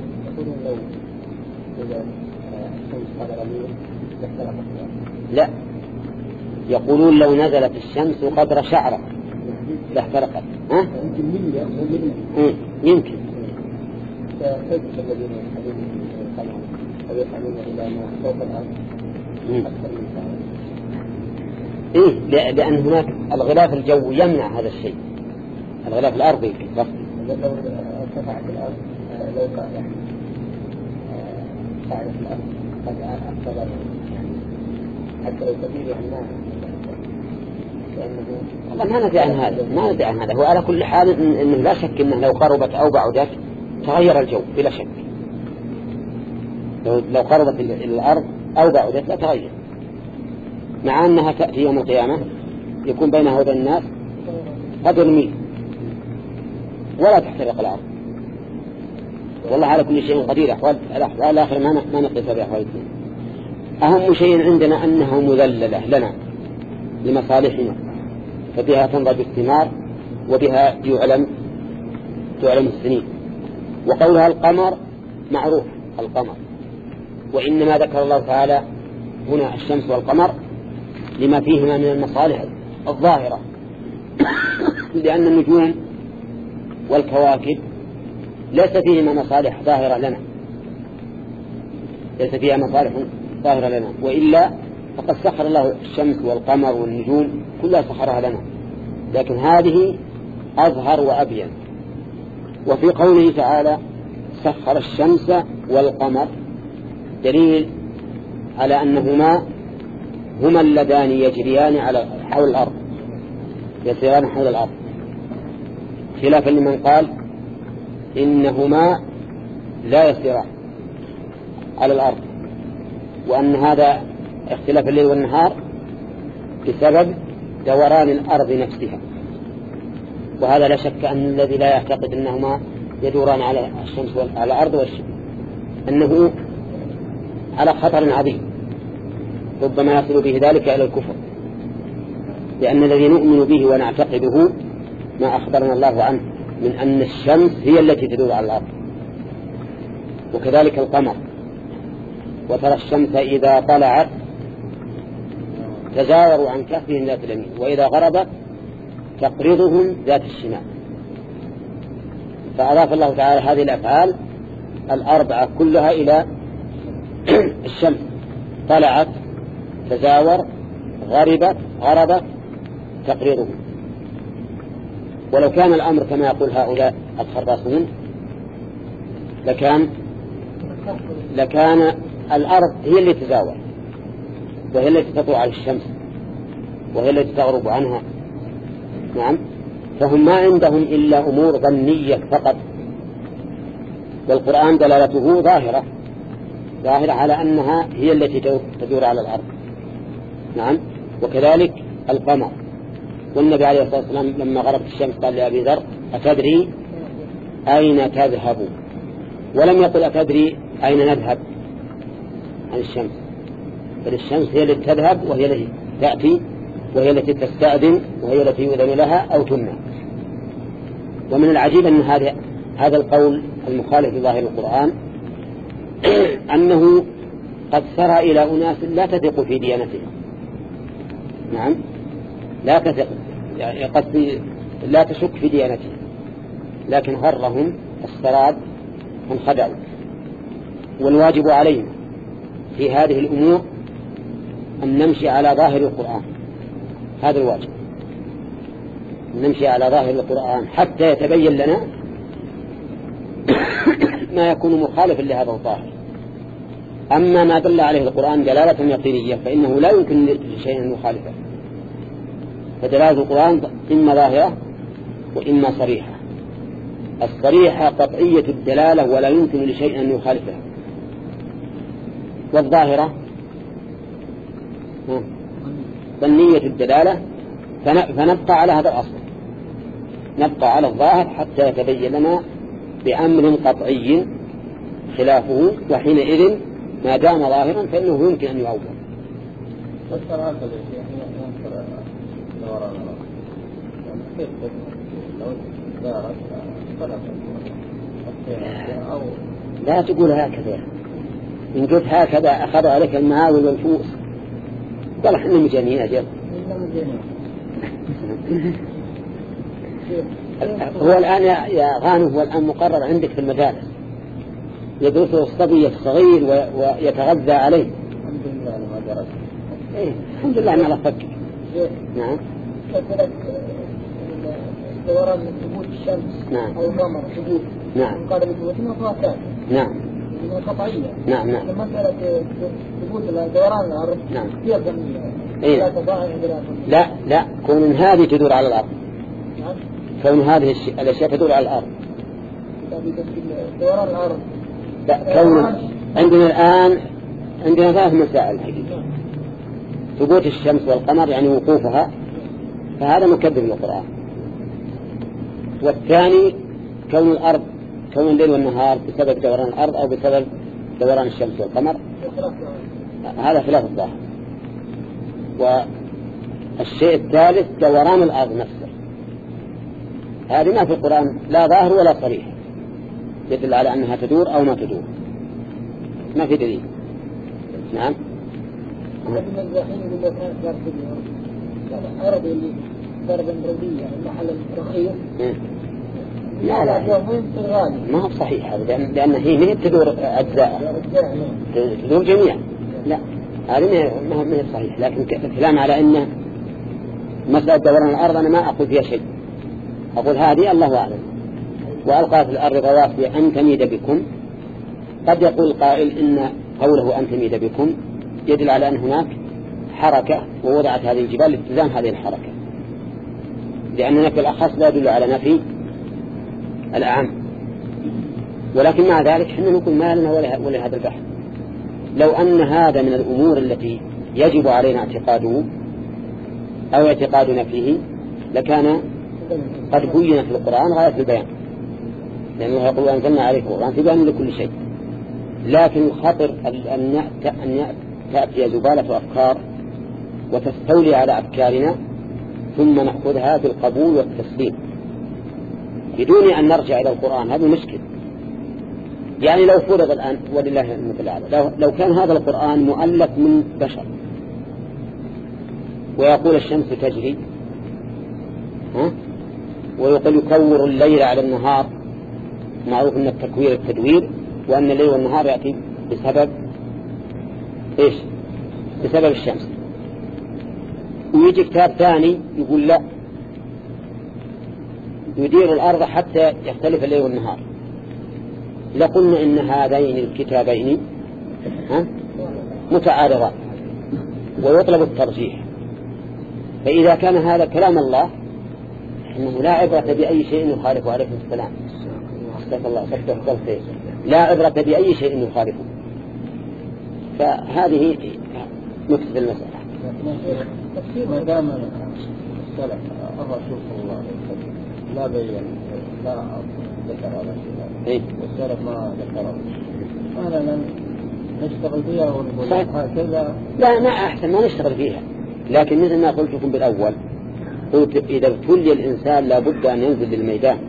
لا، يقولون لو نزلت الشمس قدر شعرة لاحترقت. ها؟ يمكن. إيه، لأن هناك الغلاف الجوي يمنع هذا الشيء، الغلاف الأرضي لو ارتفعت الأرض لو كان يعني تعرف الأرض قد أكثر حتى لو كبير يعني ما والله ما ندري عن هذا، ما ندري عن هذا. هو على كل حال إنه لا شك إنه لو قربت أو بعدت تغير الجو بلا شك. لو لو قربت الأرض أو بعدت لا تغير، مع أنها تأتي يوم القيامة يكون بينها وبين الناس قدر ميل ولا تحترق الأرض. والله على كل شيء قدير. أحوال الآخر ما ما نقيس بأحوال الدين. أهم شيء عندنا أنها مذللة لنا لمصالحنا، فبها تنضج الثمار وبها يعلم تعلم السنين. وقولها القمر معروف القمر، وإنما ذكر الله تعالى هنا الشمس والقمر لما فيهما من المصالح الظاهرة، لأن النجوم والكواكب ليس فيهما مصالح ظاهرة لنا، ليس فيها مصالح ظاهرة لنا، وإلا فقد سخر الله الشمس والقمر والنجوم كلها سخرها لنا، لكن هذه أظهر وأبين. وفي قوله تعالى سخر الشمس والقمر دليل على أنهما هما اللذان يجريان على حول الأرض، يسيران حول الأرض، خلافا لمن قال إنهما لا يسيران على الأرض، وأن هذا اختلاف الليل والنهار بسبب دوران الأرض نفسها. وهذا لا شك أن الذي لا يعتقد أنهما يدوران على الشمس على الأرض والشمس أنه على خطر عظيم، ربما يصل به ذلك إلى الكفر، لأن الذي نؤمن به ونعتقده ما أخبرنا الله عنه من أن الشمس هي التي تدور على الأرض، وكذلك القمر. وترى الشمس إذا طلعت تزاوروا عن كهفهم ذات اليمين وإذا غربت تقرضهم ذات الشمال. فأضاف الله تعالى هذه الأفعال الأربعة كلها إلى الشمس، طلعت تزاور غربت غربت تقريرهم. ولو كان الأمر كما يقول هؤلاء الخراصون لكان لكان الأرض هي اللي تزاور، وهي التي تطلع على الشمس، وهي التي تغرب عنها. نعم، فهم ما عندهم إلا أمور ظنية فقط، والقرآن دلالته ظاهرة ظاهرة على أنها هي التي تدور على الأرض. نعم، وكذلك القمر. والنبي عليه الصلاة والسلام لما غربت الشمس قال لأبي ذر أتدري أين تذهب؟ ولم يقل أتدري أين نذهب عن الشمس، بل الشمس هي التي تذهب وهي التي تأتي وهي التي تستأذن وهي التي يؤذن لها أو تمنع. ومن العجيب أن هذا هذا القول المخالف لظاهر القرآن أنه قد سرى إلى أناس لا تثق في ديانتهم. نعم، لا تثق، يعني قد لا تشك في ديانتهم، لكن غرهم السراب فانخدعوا. والواجب علينا في هذه الأمور أن نمشي على ظاهر القرآن، هذا الواجب، نمشي على ظاهر القرآن حتى يتبين لنا ما يكون مخالفا لهذا الظاهر. أما ما دل عليه القرآن دلالة يقينية فإنه لا يمكن لشيء أن يخالفه. فدلالة القرآن إما ظاهرة وإما صريحة. الصريحة قطعية الدلالة ولا يمكن لشيء أن يخالفها، والظاهرة ظنية الدلالة، فنبقى على هذا الأصل. نبقى على الظاهر حتى يتبين لنا بأمر قطعي خلافه، وحينئذ ما دام ظاهرا فإنه يمكن أن يؤول. فسر هكذا يعني ينكر دوران الأرض كيف لو دارت فلا أو لا تقول هكذا، إن قلت هكذا أخذ عليك المعاول والفوس قال احنا مجانين أجل. هو الآن يا غانم هو الآن مقرر عندك في المدارس يدرسه الصبي الصغير ويتغذى عليه. الحمد لله أنا ما درست. إيه الحمد لله أنا أفكر. نعم. كذلك دوران ثبوت الشمس نعم. أو القمر ثبوت. نعم. مقارنة ثبوتها فاتات. نعم. من قطعية. نعم نعم. مسألة ثبوت دوران الأرض. نعم. هي ضمنية. إيه. لا تضاعف ولا لا لا كون هذه تدور على الأرض. نعم. كون هذه الأشياء تدور على الأرض. دوران الأرض. لا كون عندنا الآن عندنا ثلاث مسائل حقيقة. ثبوت الشمس والقمر يعني وقوفها فهذا مكذب للقرآن. والثاني كون الأرض كون الليل والنهار بسبب دوران الأرض أو بسبب دوران الشمس والقمر هذا خلاف الظاهر. والشيء الثالث دوران الأرض نفسه هذه ما في القرآن لا ظاهر ولا صريح يدل على أنها تدور أو ما تدور، ما في دليل. نعم. لكن الزحيم إذا كانت ضربة كان أرض اللي ضربة ضربية المحل الرخيص لا لا ما هو صحيح هذا لأن, لأن هي ما تدور أجزاء تدور جميعا. لا هذه ما هي صحيح، لكن الكلام على أنه مسألة دوران الأرض أنا ما أقول فيها شيء، أقول هذه الله أعلم. وألقى في الأرض رواسي أن تميد بكم. قد يقول قائل إن قوله أن تميد بكم يدل على أن هناك حركة ووضعت هذه الجبال لالتزام هذه الحركة، لأن نفي الأخص لا يدل على نفي الأعم. ولكن مع ذلك حنا نقول ما لنا ولا هذا البحث. لو أن هذا من الأمور التي يجب علينا اعتقاده أو اعتقادنا فيه لكان قد بين في القرآن غاية البيان، لأنه يقول أنزلنا عليك القرآن تبين لكل شيء. لكن الخطر أن تأتي زبالة أفكار وتستولي على أفكارنا ثم نأخذها بالقبول والتسليم بدون أن نرجع إلى القرآن. هذا مشكل. يعني لو فرض الآن ولله المثل الأعلى لو, لو كان هذا القرآن مؤلف من بشر ويقول الشمس تجري ها؟ ويقول يكور الليل على النهار، معروف أن التكوير التدوير وأن الليل والنهار يأتي بسبب إيش؟ بسبب الشمس. ويجي كتاب ثاني يقول لا يدير الأرض حتى يختلف الليل والنهار، لقلنا إن هذين الكتابين ها متعارضان ويطلب الترجيح. فإذا كان هذا كلام الله إنه لا عبرة بأي شيء يخالفه عليه السلام. استغفر الله استغفر الله لا عبرة بأي شيء يخالفه. فهذه نفس المسألة. ما دام السلف الرسول صلى الله عليه وسلم لا بين لا ذكر هذا الشيء والسلف ما ذكره أنا لن نشتغل فيها ونقول هكذا. لا ما أحسن ما نشتغل فيها، لكن مثل ما قلت لكم بالأول قلت إذا ابتلي الإنسان لابد أن ينزل للميدان.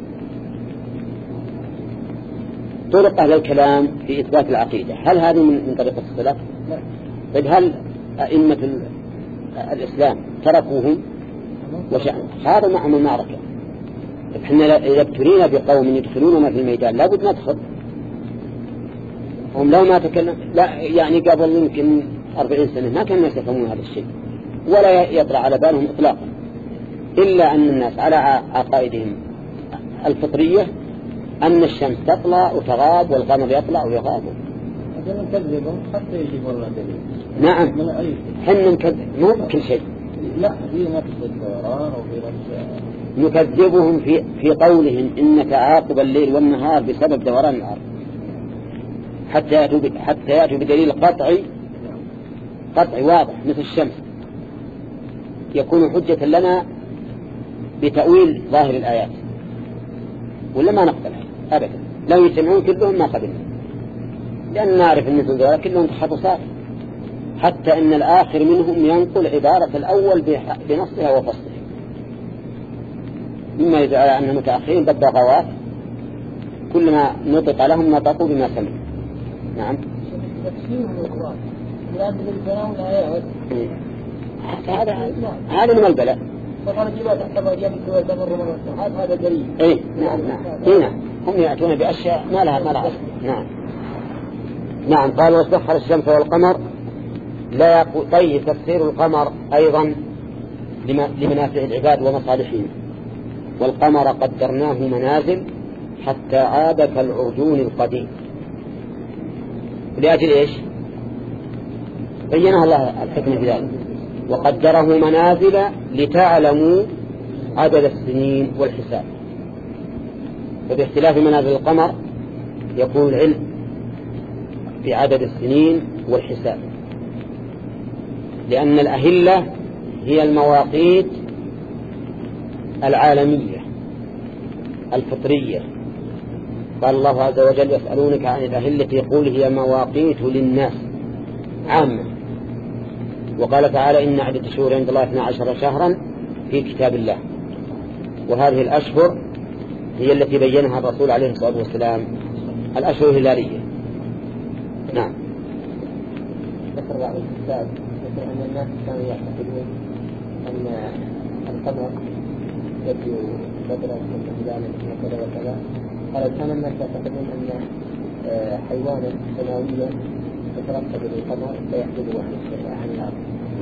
طرق أهل الكلام في إثبات العقيدة هل هذه من طريقة السلف؟ طيب هل أئمة الإسلام تركوهم وشأن هذا معهم المعركة؟ إحنا إذا ابتلينا بقوم يدخلوننا في الميدان لابد ندخل. هم لو ما تكلم لا يعني قبل يمكن أربعين سنة ما كانوا يفهمون هذا الشيء ولا يطرأ على بالهم إطلاقا، إلا أن الناس على عقائدهم الفطرية أن الشمس تطلع وتغاب والقمر يطلع ويغاب. هذا نكذبهم حتى يجيبون لنا دليل. نعم حنا نكذب مو كل شيء. لا في نفس الدوران وفي نفس نكذبهم في في قولهم إن تعاقب الليل والنهار بسبب دوران الأرض حتى يأتوا حتى يأتوا بدليل قطعي قطعي واضح مثل الشمس يكون حجة لنا بتأويل ظاهر الآيات. ولا ما نقبلها أبدا. لو يجتمعون كلهم ما قبلنا، لأن نعرف أن ذولا كلهم تحرصات، حتى أن الآخر منهم ينقل عبارة الأول بنصها وفصلها، مما يدعى على أن المتأخرين بالضغوات كلما نطق لهم نطقوا بما سمعوا. نعم. هذا هذا من البلاء. هذا دليل. إيه نعم نعم. هنا هم يأتون بأشياء ما لها ما لها. نعم. نعم. قال وسخر الشمس والقمر لا يقول. طيب تفسير القمر أيضا لمنافع العباد ومصالحهم. والقمر قدرناه منازل حتى عاد كالعرجون القديم. لأجل إيش؟ بينها الله الحكمة في ذلك. وقدره منازل لتعلموا عدد السنين والحساب. وباختلاف منازل القمر يكون العلم بعدد السنين والحساب، لأن الأهلة هي المواقيت العالمية الفطرية. قال الله عز وجل يسألونك عن الأهلة يقول هي مواقيت للناس عامة. وقال تعالى إن عدة الشهور عند الله اثنا عشر شهرا في كتاب الله. وهذه الأشهر هي التي بينها الرسول عليه الصلاة والسلام، الأشهر الهلالية. نعم. ذكر بعض الكتاب أن الناس كانوا يعتقدون أن القمر يبدو بدرا وكذا وكذا. قال كان الناس يعتقدون أن حيوانا سماويا يترقب للقمر فيحدث عن الأرض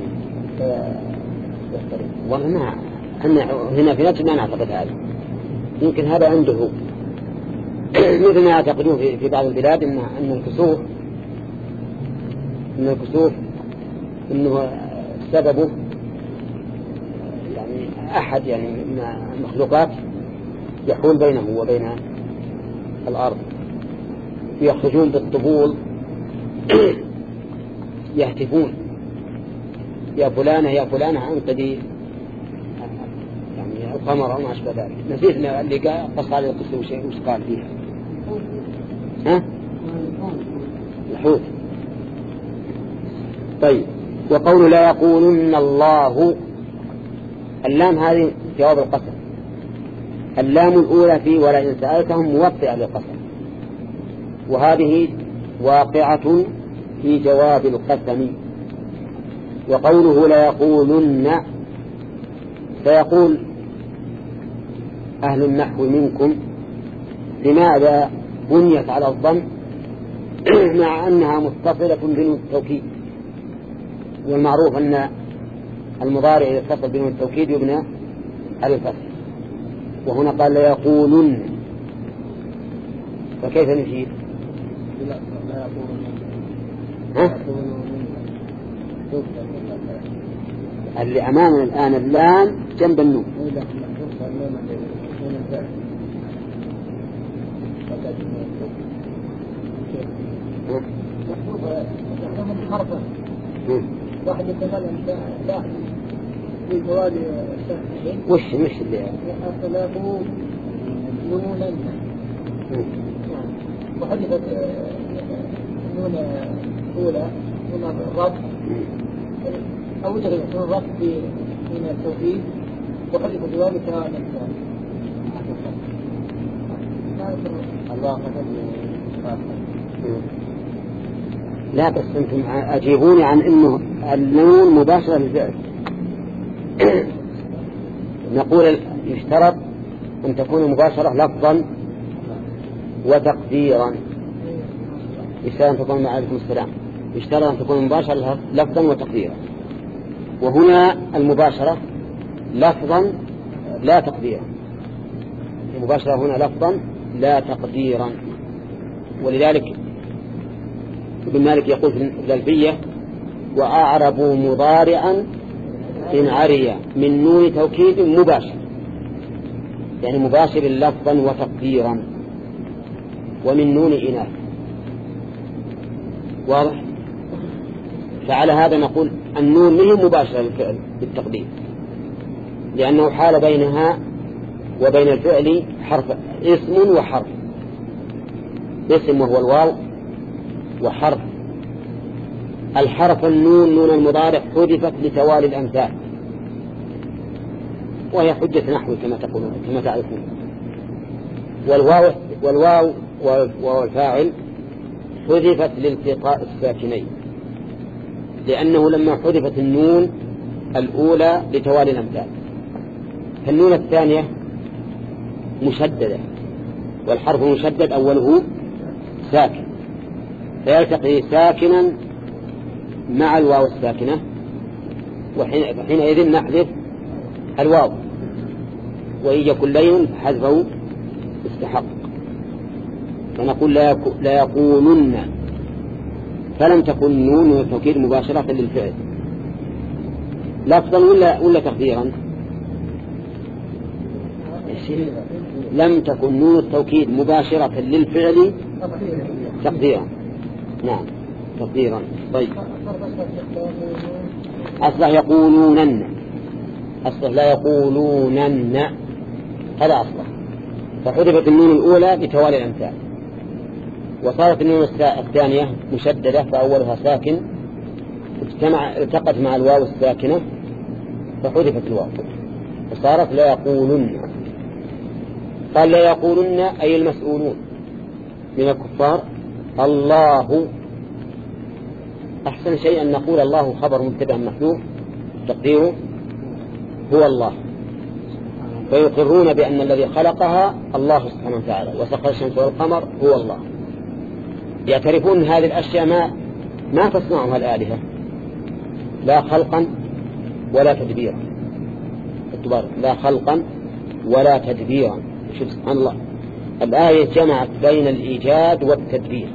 فيختلف. والله هنا في نجد ما نعتقد هذا، يمكن هذا عنده مثل ما يعتقدون في, في بعض البلاد إن, أن الكسوف إن الكسوف إنه سببه يعني أحد يعني من المخلوقات يحول بينه وبين الأرض، يخرجون بالطبول يهتفون يا فلانة يا فلانة أنقذي يعني القمر أو ما أشبه ذلك. نسيت اللي قص على القصة وش وش قال فيها. ها؟ الحوت. طيب. وقول لا يقولن الله، اللام هذه جواب القسم. اللام الأولى في ولئن سألتهم موقعة للقسم، وهذه واقعة في جواب القسم. وقوله لا يقولن، سيقول أهل النحو منكم لماذا بنيت على الضم مع أنها متصلة بنون التوكيد؟ والمعروف أن المضارع إذا اتصل بنون التوكيد يبنى على الفتح، وهنا قال لا يقولن، فكيف نجيب؟ لا لا يقولن. ها؟ اللي أمامنا الآن اللام جنب النون. واحد يتكلم لا في جواب الشيخين وش مش اللي أخلاقه نونا وحدثت نون أولى نون الرب أو وجد نون الرب من التوحيد وحدث جواب كلام الإنسان. الله قدر. لا بس أنتم أجيبوني عن إنه النون مباشرة للفعل. نقول يشترط أن تكون مباشرة لفظا وتقديرا. يشترط أن تكون عليكم السلام. يشترط أن تكون مباشرة لفظا وتقديرا. وهنا المباشرة لفظا لا تقديرا. المباشرة هنا لفظا لا تقديرا. ولذلك ابن مالك يقول في الألفية وأعربوا مضارعا إن عري من نون توكيد مباشر، يعني مباشر لفظا وتقديرا، ومن نون إناث. واضح؟ فعلى هذا نقول النون منه مباشرة للفعل بالتقدير، لأنه حال بينها وبين الفعل حرف اسم وحرف. اسم وهو الواو، وحرف الحرف النون نون المضارع حذفت لتوالي الأمثال، وهي حجة نحو كما تقولون كما تعرفون. والواو والواو والفاعل حذفت لالتقاء الساكنين، لأنه لما حذفت النون الأولى لتوالي الأمثال، فالنون الثانية مشددة، والحرف المشدد أوله ساكن، فيلتقي ساكنا مع الواو الساكنة، وحينئذ نحذف الواو، وإن يكن لين حذفه استحق، فنقول لا يقولن، فلم تكن نون التوكيد مباشرة للفعل لفظا ولا, ولا تقديرا. لم تكن نون التوكيد مباشرة للفعل تقديرا. نعم تقديرا. طيب أصله يقولونن، أصله لا يقولونن، هذا أصله، فحذفت النون الأولى لتوالي الأمثال، وصارت النون الثانية مشددة فأولها ساكن اجتمع التقت مع الواو الساكنة فحذفت الواو فصارت لا يقولن. قال لا يقولن أي المسؤولون من الكفار الله. أحسن شيء أن نقول الله خبر مبتدأ محذوف تقديره هو الله، فيقرون بأن الذي خلقها الله سبحانه وتعالى، وسخر الشمس والقمر هو الله. يعترفون هذه الأشياء ما ما تصنعها الآلهة، لا خلقا ولا تدبيرا، لا خلقا ولا تدبيرا. شوف سبحان الله، الآية جمعت بين الإيجاد والتدبير،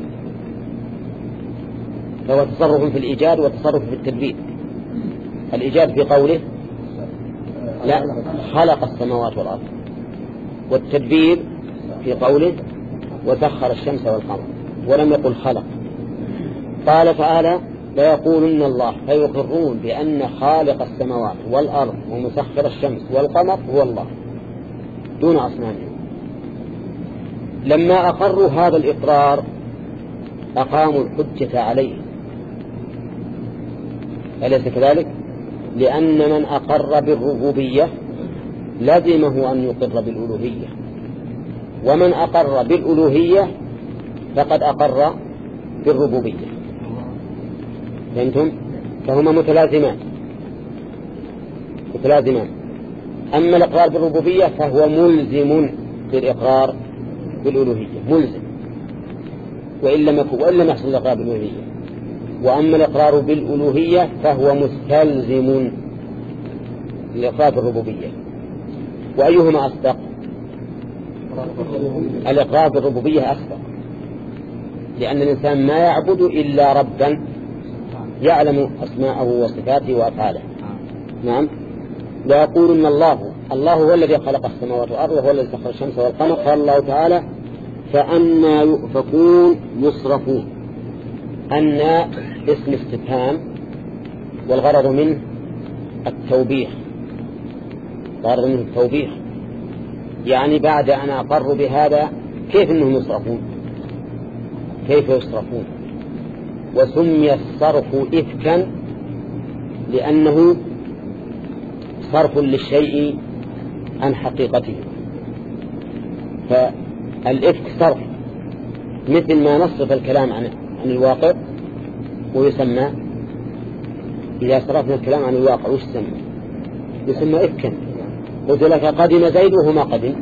فهو تصرف في الإيجاد وتصرف في التدبير. الإيجاد في قوله لا خلق السماوات والأرض، والتدبير في قوله وسخر الشمس والقمر، ولم يقل خلق. قال تعالى لا يقولن الله، فيقرون بأن خالق السماوات والأرض ومسخر الشمس والقمر هو الله دون أصنامهم. لما أقروا هذا الإقرار أقاموا الحجة عليه، أليس كذلك؟ لأن من أقر بالربوبية لزمه أن يقر بالألوهية، ومن أقر بالألوهية فقد أقر بالربوبية. فهمتم؟ فهما متلازمان متلازمان أما الإقرار بالربوبية فهو ملزم بالإقرار بالألوهية، ملزم وإن لم يكن وإن لم يحصل الإقرار بالألوهية. وأما الإقرار بالألوهية فهو مستلزم للإقرار بالربوبية. وأيهما أصدق؟ الإقرار بالربوبية أصدق، لأن الإنسان ما يعبد إلا ربا يعلم أسماءه وصفاته وأفعاله. نعم. لا يقولن الله الله هو الذي خلق السماوات والأرض وهو الذي سخر الشمس والقمر. قال الله تعالى فأنا يؤفكون يصرفون. أن اسم استفهام والغرض منه التوبيخ، غرض منه التوبيخ، يعني بعد أن أقر بهذا كيف أنهم يصرفون، كيف يصرفون. وسمي الصرف إفكا لأنه صرف للشيء عن حقيقته، فالإفك صرف مثل ما نصرف الكلام عن عن الواقع، ويسمى إذا صرفنا الكلام عن الواقع وش يسمى؟ يسمى إفكا. قلت لك قدم زيد وهو ما قدم،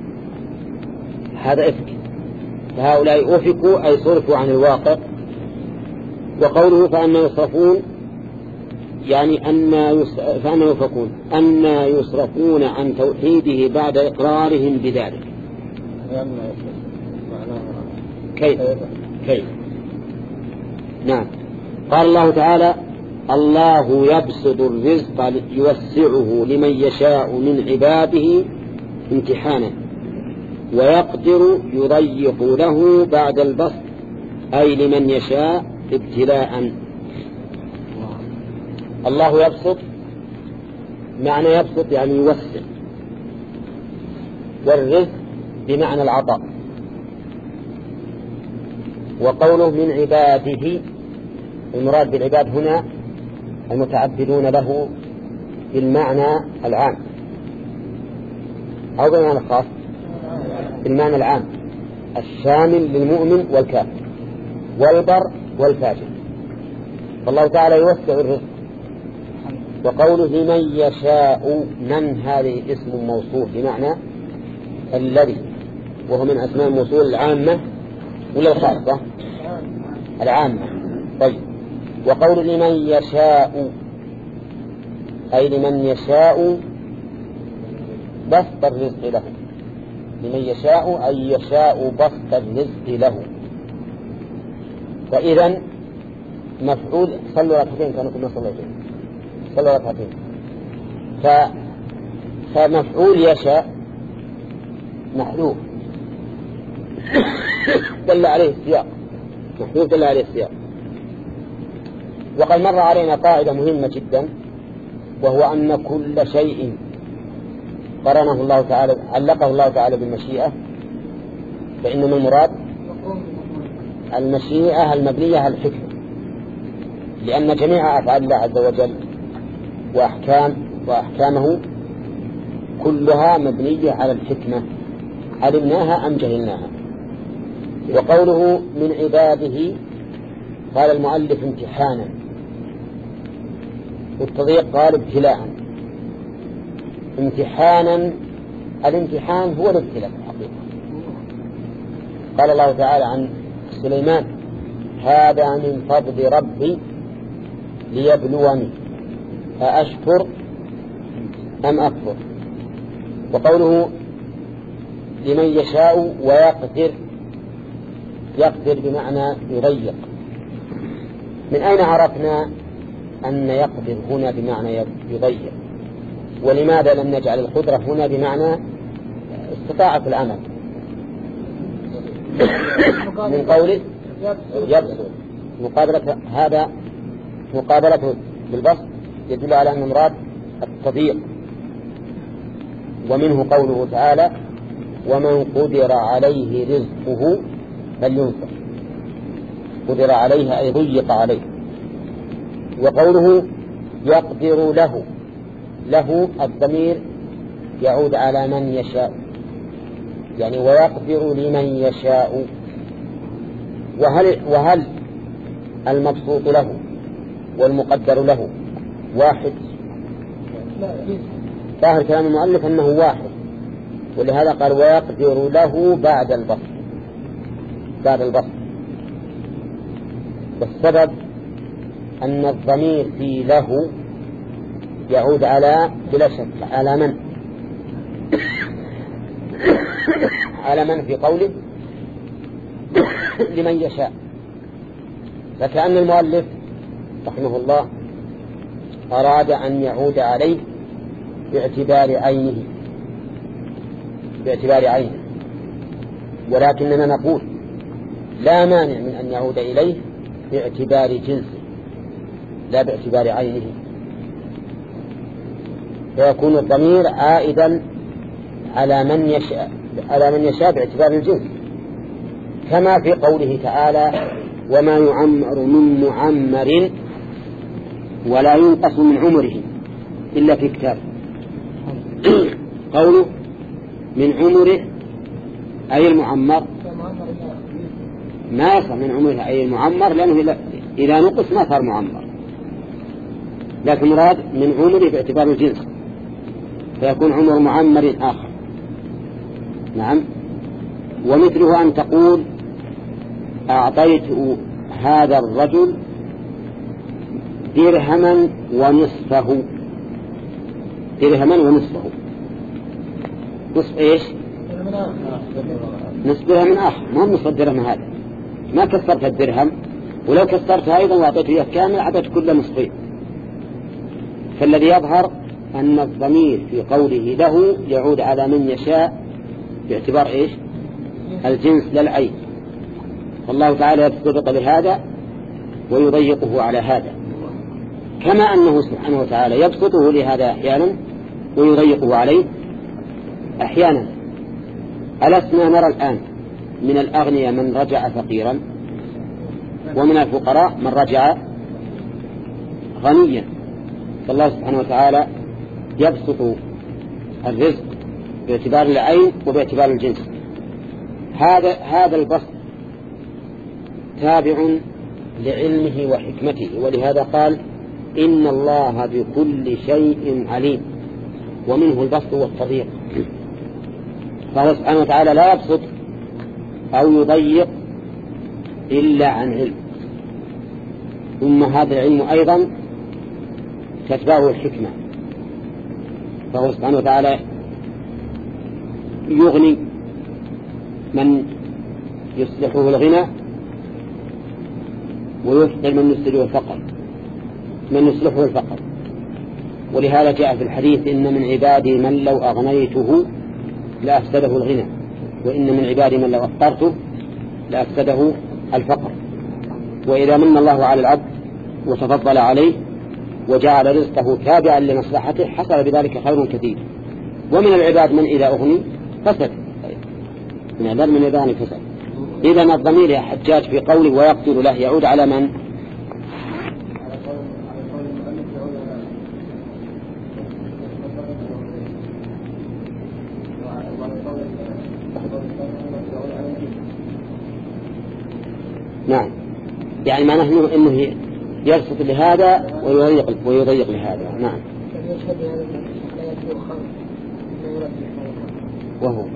هذا إفك. فهؤلاء أفكوا أي صرفوا عن الواقع. وقوله فأنا يصرفون يعني أن فأنا يفكون أن يصرفون عن توحيده بعد إقرارهم بذلك. كيف كيف نعم. قال الله تعالى الله يبسط الرزق يوسعه لمن يشاء من عباده امتحانا ويقدر يضيق له بعد البسط أي لمن يشاء ابتلاء. الله يبسط، معنى يبسط يعني يوسع، والرزق بمعنى العطاء. وقوله من عباده، المراد بالعباد هنا المتعبدون له بالمعنى العام أو بالمعنى الخاص؟ بالمعنى العام الشامل للمؤمن والكافر والبر والفاجر. فالله تعالى يوسع الرزق. وقوله من يشاء، من هذه اسم موصول بمعنى الذي، وهو من أسماء الموصول العامة ولا الخاصة؟ العامة. طيب، وقول لمن يشاء أي لمن يشاء بسط الرزق له، لمن يشاء أي يشاء بسط الرزق له. فإذا مفعول، صلوا ركعتين كانوا كنا صليتين، صلوا ركعتين. ف... فمفعول يشاء محذوف دل عليه السياق، محذوف دل عليه السياق. وقد مر علينا قاعدة مهمة جدا، وهو أن كل شيء قرنه الله تعالى علقه الله تعالى بالمشيئة فإنما المراد المشيئة المبنية على الحكمة، لأن جميع أفعال الله عز وجل وأحكام وأحكامه كلها مبنية على الحكمة، علمناها أم جهلناها. وقوله من عباده قال المؤلف امتحانا، والتضييق قال ابتلاء. امتحانا، الامتحان هو الابتلاء الحقيقة. قال الله تعالى عن سليمان هذا من فضل ربي ليبلوني أأشكر أم أكفر. وقوله لمن يشاء ويقدر، يقدر بمعنى يضيق. من أين عرفنا أن يقدر هنا بمعنى يضيق؟ ولماذا لم نجعل القدرة هنا بمعنى استطاعة العمل؟ من قوله يبسط، مقابلة هذا مقابلته بالبسط يدل على أن المراد التضييق. ومنه قوله تعالى ومن قدر عليه رزقه فلينفق، قدر عليه أي ضيق عليه. وقوله يقدر له، له الضمير يعود على من يشاء، يعني ويقدر لمن يشاء. وهل, وهل المبسوط له والمقدر له واحد؟ ظاهر كلام المؤلف أنه واحد، ولهذا قال ويقدر له بعد البسط، بعد البسط. والسبب أن الضمير في له يعود على بلا شك على من على من في قوله لمن يشاء. فكأن المؤلف رحمه الله أراد أن يعود عليه باعتبار عينه، باعتبار عينه. ولكننا نقول لا مانع من أن يعود إليه باعتبار جنسه لا باعتبار عينه، فيكون الضمير عائدا على من يشاء، على من يشاء باعتبار الجنس، كما في قوله تعالى وما يعمر من معمر ولا ينقص من عمره إلا في كتاب. قوله من عمره أي المعمر، ما يصح من عمره أي المعمر، لأنه إذا نقص ما صار معمر، لكن مراد من عمره باعتبار الجنس، فيكون عمر معمر آخر. نعم. ومثله أن تقول أعطيت هذا الرجل درهما ونصفه، درهما ونصفه، نصف إيش؟ نصف درهم آخر، ما نصف الدرهم هذا، ما كسرت الدرهم، ولو كسرتها أيضا وأعطيته إياه كامل أعطيت كل نصفين. فالذي يظهر أن الضمير في قوله له يعود على من يشاء باعتبار إيش؟ الجنس لا العين. والله تعالى يبسط لهذا ويضيقه على هذا، كما أنه سبحانه وتعالى يبسطه لهذا أحيانا ويضيقه عليه أحيانا. ألسنا نرى الآن من الأغنياء من رجع فقيرا، ومن الفقراء من رجع غنيا. فالله سبحانه وتعالى يبسط الرزق باعتبار العين وباعتبار الجنس. هذا هذا البسط تابع لعلمه وحكمته، ولهذا قال إن الله بكل شيء عليم، ومنه البسط والتضييق. فهو سبحانه وتعالى لا يبسط أو يضيق إلا عن علم، ثم هذا العلم أيضا تتبعه الحكمة. فهو سبحانه وتعالى يغني من يصلحه الغنى، ويفقر من يصلحه الفقر من يصلحه الفقر ولهذا جاء في الحديث إن من عبادي من لو أغنيته لأفسده الغنى، وإن من عبادي من لو أفقرته لأفسده الفقر. وإذا من الله على العبد وتفضل عليه وجعل رزقه تابعا لمصلحته حصل بذلك خير كثير. ومن العباد من إذا أغني فسد، من عباد من إذا أغني فسد. إذا الضمير يا حجاج في قوله ويقتل له يعود على من؟ نعم، يعني ما نحن إنه يرصد لهذا ويضيق, ويضيق لهذا. نعم. وهو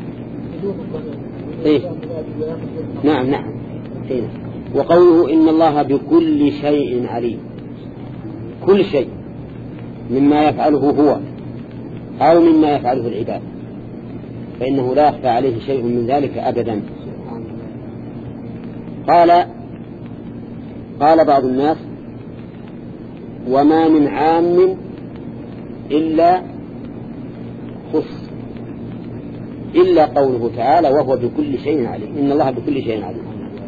إيه؟ نعم نعم إيه؟ وقوله إن الله بكل شيء عليم، كل شيء مما يفعله هو أو مما يفعله العباد، فإنه لا يخفى عليه شيء من ذلك أبدا. قال قال بعض الناس وما من عام إلا خص، إلا قوله تعالى وهو بكل شيء عليم، إن الله بكل شيء عليم.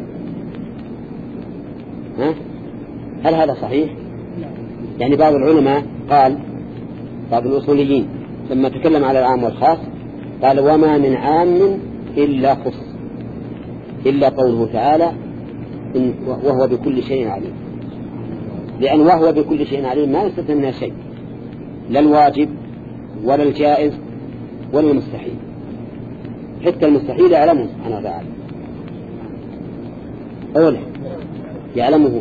ها؟ هل هذا صحيح؟ يعني بعض العلماء قال، بعض الأصوليين لما تكلم على العام والخاص قال وما من عام إلا خص، إلا قوله تعالى إن وهو بكل شيء عليم، لأن وهو بكل شيء عليم ما يستثنى شيء، لا الواجب ولا الجائز ولا المستحيل، حتى المستحيل يعلمه سبحانه وتعالى، أولا يعلمه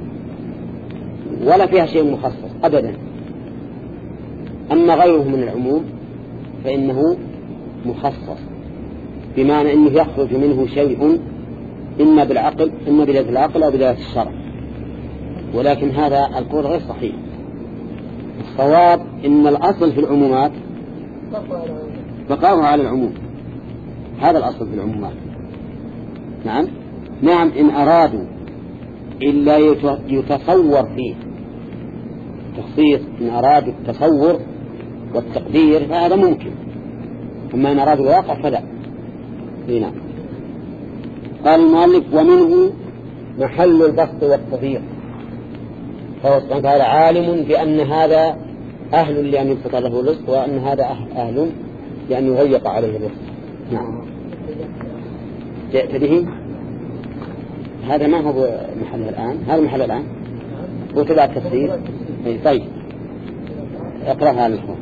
ولا فيها شيء مخصص أبدا. أما غيره من العموم فإنه مخصص، بمعنى أنه يخرج منه شيء إما بالعقل إما بذات العقل أو بذات الشرع، ولكن هذا القول غير صحيح. الصواب إن الأصل في العمومات بقاؤها على العموم، هذا الأصل في العمومات. نعم نعم إن أرادوا إلا يتصور فيه تخصيص، إن أرادوا التصور والتقدير فهذا ممكن، أما إن أرادوا الواقع فلا. نعم. قال المؤلف ومنه محل البسط والتضييق، فهو سبحانه وتعالى عالم بأن هذا أهل لأن يبسط له الرزق، وأن هذا أهل لأن يضيق عليه الرزق. نعم. جئت به هذا ما هو محله الآن، هذا محله الآن وتبع التفسير. طيب اقرأها للإخوة.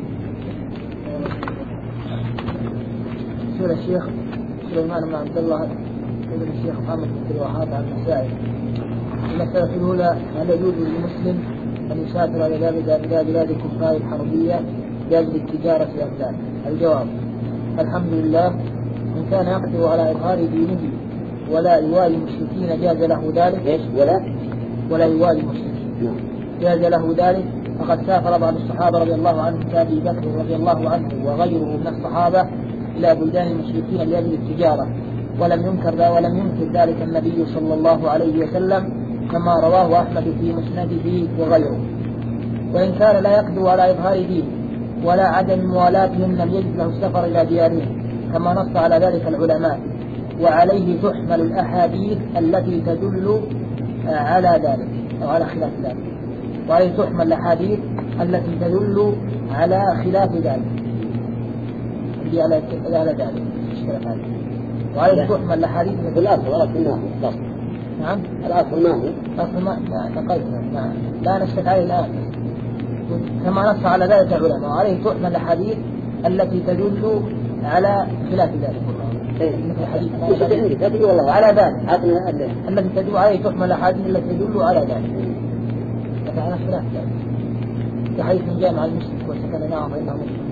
سؤال الشيخ سليمان بن عبد الله ابن الشيخ محمد بن الوهاب عن المسائل. المسألة الأولى هل يجوز للمسلم أن يسافر إلى بلاد الكفار الحربية لأجل التجارة أم لا؟ الجواب الحمد لله، إن كان يقدر على إظهار دينه ولا يوالي المشركين جاز له ذلك، ولا ولا يوالي المشركين جاز له ذلك. فقد سافر بعض الصحابة رضي الله عنهم كأبي بكر رضي الله عنه وغيره من الصحابة إلى بلدان المشركين لأجل التجارة، ولم ينكر ولم ينكر ذلك النبي صلى الله عليه وسلم كما رواه أحمد في مسنده وغيره. وإن كان لا يقدر على إظهار دينه ولا عدم موالاتهم لم يجد له السفر إلى ديارهم كما نص على ذلك العلماء، وعليه تحمل الأحاديث التي تدل على ذلك أو على خلاف ذلك، وعليه تحمل الأحاديث التي تدل على خلاف ذلك على ذلك. المشكلة هذه وعليه تحمل الأحاديث في الأصل ولكن ما هو نعم الأصل ما هو الأصل ما نقلنا لا نشتك عليه الآن كما نص على ذلك العلماء وعليه تحمل الأحاديث التي تدل على خلاف ذلك مثل حديث على ذلك التي تدل عليه تحمل الأحاديث التي تدل على ذلك فعلى خلاف ذلك كحديث من جامع المشرك وسكن معه فإنه مشرك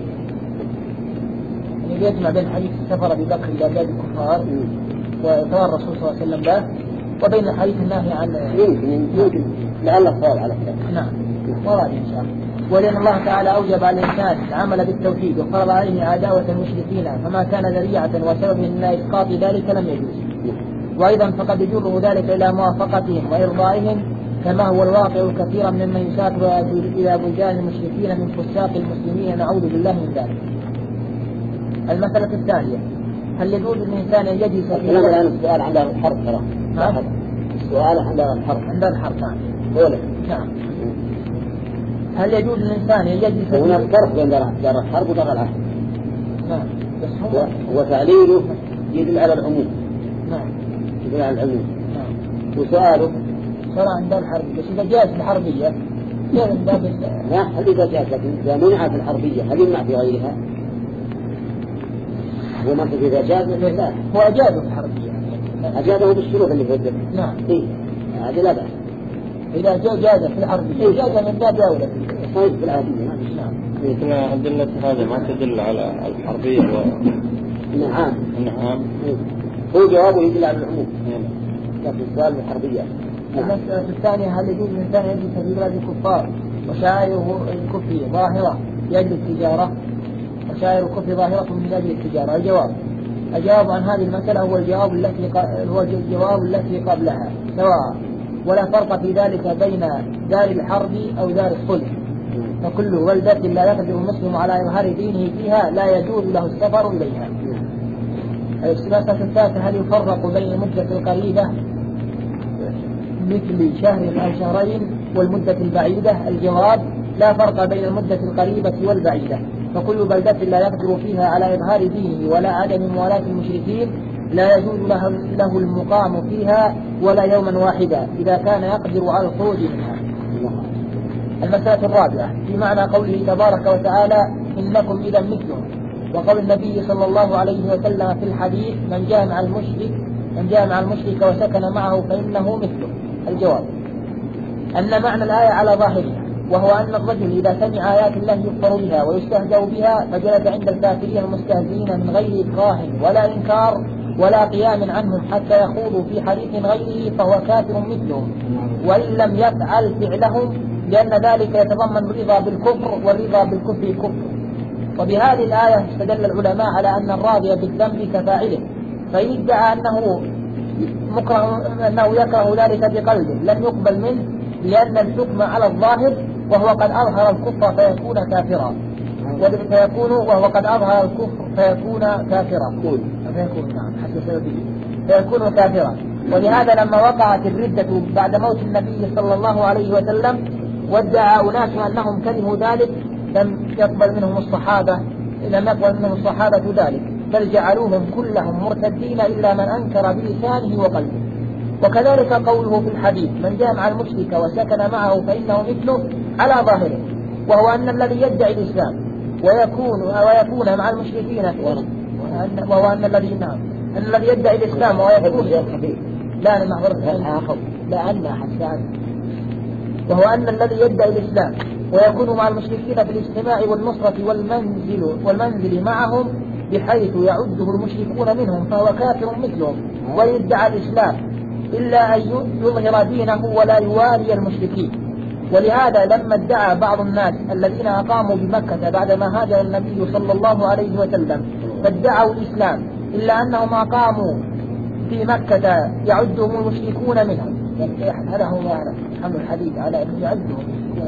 يعني يجمع بين حديث السفر أبي بكر إلى بلاد الكفار وإقرار الرسول صلى الله عليه وسلم له وبين حديث النهي عن يمكن يمكن لعل الصواب على كذا. نعم ورد إن شاء الله. ولأن الله تعالى أوجب على الإنسان العمل بالتوحيد وفرض عليه عداوة المشركين فما كان ذريعة وسبب إلى إسقاط ذلك لم يجوز. وأيضا فقد يجر ذلك إلى موافقتهم وإرضائهم كما هو الواقع كثيرا ممن يسافر إلى بلدان المشركين من فساق المسلمين نعوذ بالله من ذلك. المسألة الثانية هل يجوز للإنسان أن يجلس في الآن السؤال عند الحرب ترى السؤال عند الحرب عند الحرب نعم نعم هل يجوز للإنسان أن يجلس في هناك فرق بين دار الحرب ودار العهد نعم بس هو وتعليله يدل على العموم نعم يدل على العموم نعم وسؤاله صار عند الحرب بس إذا جاءت الحربية يعني باب لا هل إذا جاءت لكن إذا منعت الحربية هل يمنع في غيرها؟ هو ما في إذا جاز لا هو أجازه في الحربية أجازه بالشروط اللي في الدر نعم إيه هذا لا بأس إذا جاء جاز في الحربية جاز من باب أولى صحيح في العادية نعم لكن أدلة هذا ما تدل على الحربية و نعم نعم هو جوابه يدل على العموم لكن السؤال الحربية. المسألة الثانية هل يجوز الإنسان يجلس في بلاد الكفار وشعائره الكفر ظاهرة لأجل التجارة وشعائر الكفر ظاهرة من أجل التجارة؟ الجواب الجواب عن هذه المسألة هو الجواب التي هو الجواب التي قبلها سواء ولا فرق في ذلك بين دار الحرب أو دار الصلح فكل بلدة لا يقدر المسلم على إظهار دينه فيها لا يجوز له السفر إليها. المسألة الثالثة هل يفرق بين المدة القريبة مثل شهر أو شهرين والمدة البعيدة؟ الجواب لا فرق بين المدة القريبة والبعيدة فكل بلدة لا يقدر فيها على إظهار دينه ولا عدم موالاة المشركين لا يجوز له, له المقام فيها ولا يوما واحدا إذا كان يقدر على الخروج منها. المسألة الرابعة في معنى قوله تبارك وتعالى إنكم إذا مثلهم وقول النبي صلى الله عليه وسلم في الحديث من جاء مع المشرك من جاء مع المشرك وسكن معه فإنه مثله. الجواب أن معنى الآية على ظاهرها وهو أن الرجل إذا سمع آيات الله يكفر بها ويستهزأ بها فجلس عند الكافرين المستهزئين من غير إكراه ولا إنكار ولا قيام عنهم حتى يخوضوا في حديث غيره فهو كافر مثلهم وإن لم يفعل فعلهم لأن ذلك يتضمن الرضا بالكفر والرضا بالكفر كفر. وبهذه الآية استدل العلماء على أن الراضي بالذنب كفاعله فإن ادعى أنه مكره أنه يكره ذلك بقلبه لم يقبل منه لأن الحكم على الظاهر وهو قد أظهر الكفر فيكون كافرا فيكون وهو قد أظهر الكفر فيكون كافرا فيكون نعم حسب سببه فيكون كافرا. ولهذا لما وقعت الردة بعد موت النبي صلى الله عليه وسلم وادعى أناس أنهم كرهوا ذلك لم يقبل منهم الصحابة لم يقبل منهم الصحابة ذلك بل جعلوهم كلهم مرتدين إلا من أنكر بلسانه وقلبه. وكذلك قوله في الحديث من جاء مع المشرك وسكن معه فإنه مثله على ظاهره وهو أن الذي يدعي الإسلام ويكون ويكون مع المشركين وهو أن الذي نعم أن الذي يدعي الإسلام ويكون لا أنا معبرت لا أنا حسان وهو أن الذي يدعي الإسلام ويكون مع المشركين في الاجتماع والنصرة والمنزل والمنزل معهم بحيث يعده المشركون منهم فهو كافر مثلهم ويدعي الإسلام إلا أن يظهر دينه ولا يوالي المشركين. ولهذا لما ادعى بعض الناس الذين أقاموا بمكة بعدما هاجر النبي صلى الله عليه وسلم فادعوا الإسلام إلا أنهم أقاموا في مكة يعدهم المشركون منهم هذا هو حمل الحديث على أن يعدهم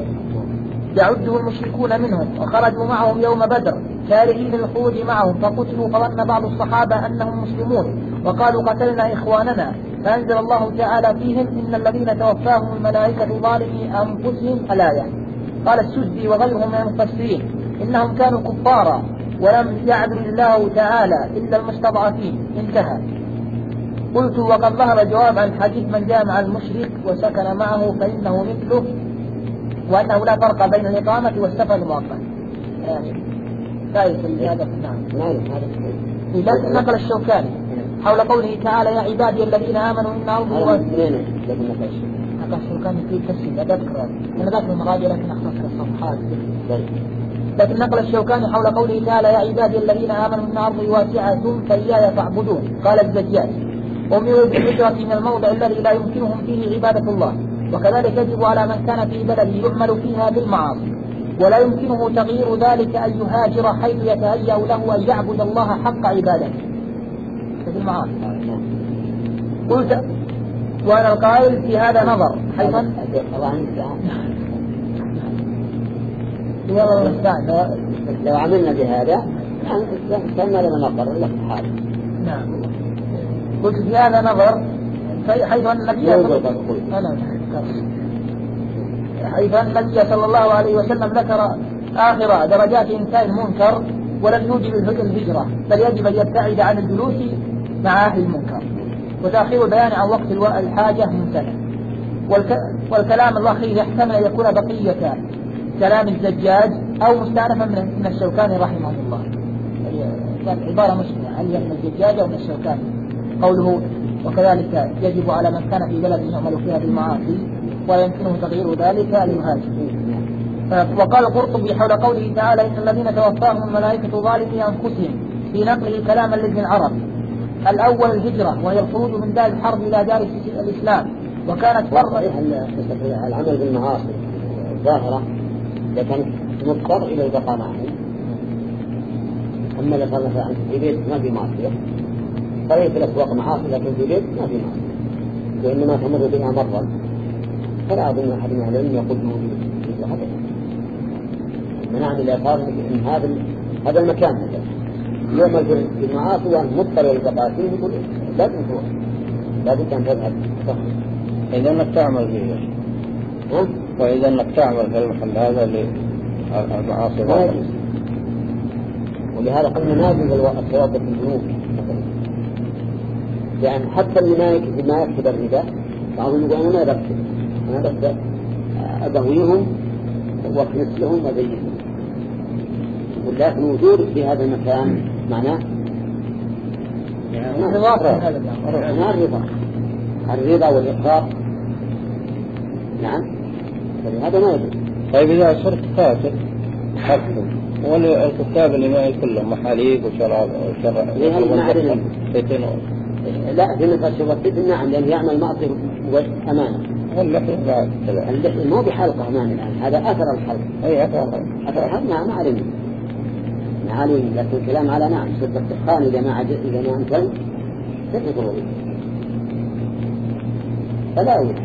يعده المشركون منهم وخرجوا معهم يوم بدر كارهين الخروج معهم فقتلوا فظن بعض الصحابة أنهم مسلمون وقالوا قتلنا إخواننا فأنزل الله تعالى فيهم إن الذين توفاهم الملائكة ظالمي أنفسهم الآية. قال السدي وغيرهم من المفسرين إنهم كانوا كفارا ولم يعذر الله تعالى إلا المستضعفين. انتهى. قلت وقد ظهر الجواب عن حديث من جاء مع المشرك وسكن معه فإنه مثله، وأنه لا فرق بين الإقامة والسفر المؤقت. يعني فائدة هذا نعم. لكن نقل الشوكاني حول قوله تعالى يا عبادي الذين آمنوا إن أرضي واسعة. نقل الشوكاني في التفسير لا أذكر أنا ذاك المراجع لكن أختصر الصفحات. لكن نقل الشوكاني حول قوله تعالى يا عبادي الذين آمنوا إن أرضي واسعة فإياي فاعبدون. قال الزجاج أمروا بالهجرة من الموضع الذي لا يمكنهم فيه عبادة الله، وكذلك يجب على من كان في بلد يعمل فيها بالمعاصي ولا يمكنه تغيير ذلك أن يهاجر حيث يتهيأ له أن يعبد الله حق عبادته بالمعاصي. قلت وأنا القائل في هذا نظر حيثا لو عملنا بهذا كنا لما نقر لك حال. نعم. قلت في هذا نظر حيث أن النبي حيث أن النبي صلى الله عليه وسلم ذكر آخر درجات إنسان المنكر ولم يوجب الهجرة، بل يجب أن يبتعد عن الجلوس مع أهل المنكر، وتأخير البيان عن وقت الحاجة من سنة. والكلام الأخير يحتمل أن يكون بقية كلام الزجاج أو مستأنفا من الشوكاني رحمه الله. عبارة مشكلة هل هي من الزجاج أو من الشوكاني؟ قوله وكذلك يجب على من كان في بلد يعمل فيها بالمعاصي ولا يمكنه تغيير ذلك ليهاجر. وقال القرطبي حول قوله تعالى إن الذين توفاهم الملائكة ظالمي أنفسهم في نقله كلاما لابن العربي. الأول الهجرة وهي الخروج من دار الحرب إلى دار الإسلام، وكانت فرضا العمل بالمعاصي الظاهرة لكن مضطر إلى البقاء معهم. أما إذا صار مثلا في بيت ما في معصية طريق في الأسواق معاصي لكن في بيت ما في معصية وإنما تمر بها مرة، فلا أظن أحد من العلم يقول موجود في هذا. منعني إذا صار إن هذا هذا المكان هذا يعمل في المعاصي وأن مضطر إلى البقاء فيه يقول لا تنسوا لا بد أن تذهب. إذا أنك تعمل فيه وإذا أنك تعمل في المحل هذا للمعاصي لا يجوز. ولهذا قلنا نازل الصواب في البنوك يعني حتى اللي ما يكتب الربا بعضهم يقولون أنا بكتب أنا بكتب أبويهم وأكنس لهم وزيهم، ولكن وجود في هذا المكان معناه ما الرضا الرضا والإقرار. نعم فلهذا ما يجوز. طيب إذا صرت كاتب حكم والكتاب اللي معي كلهم محاليق وشراب وشراب لا في مثل شغلتين نعم لأن يعمل معصية أمانة. اللحية بعد اللحية مو بحلقة أمانة الآن هذا أثر الحلق. أي أثر أثر الحلق نعم علم علم لكن الكلام على نعم صدق التخان إذا ما عجز إذا ما أمكن سبب ضروري فلا يوجد.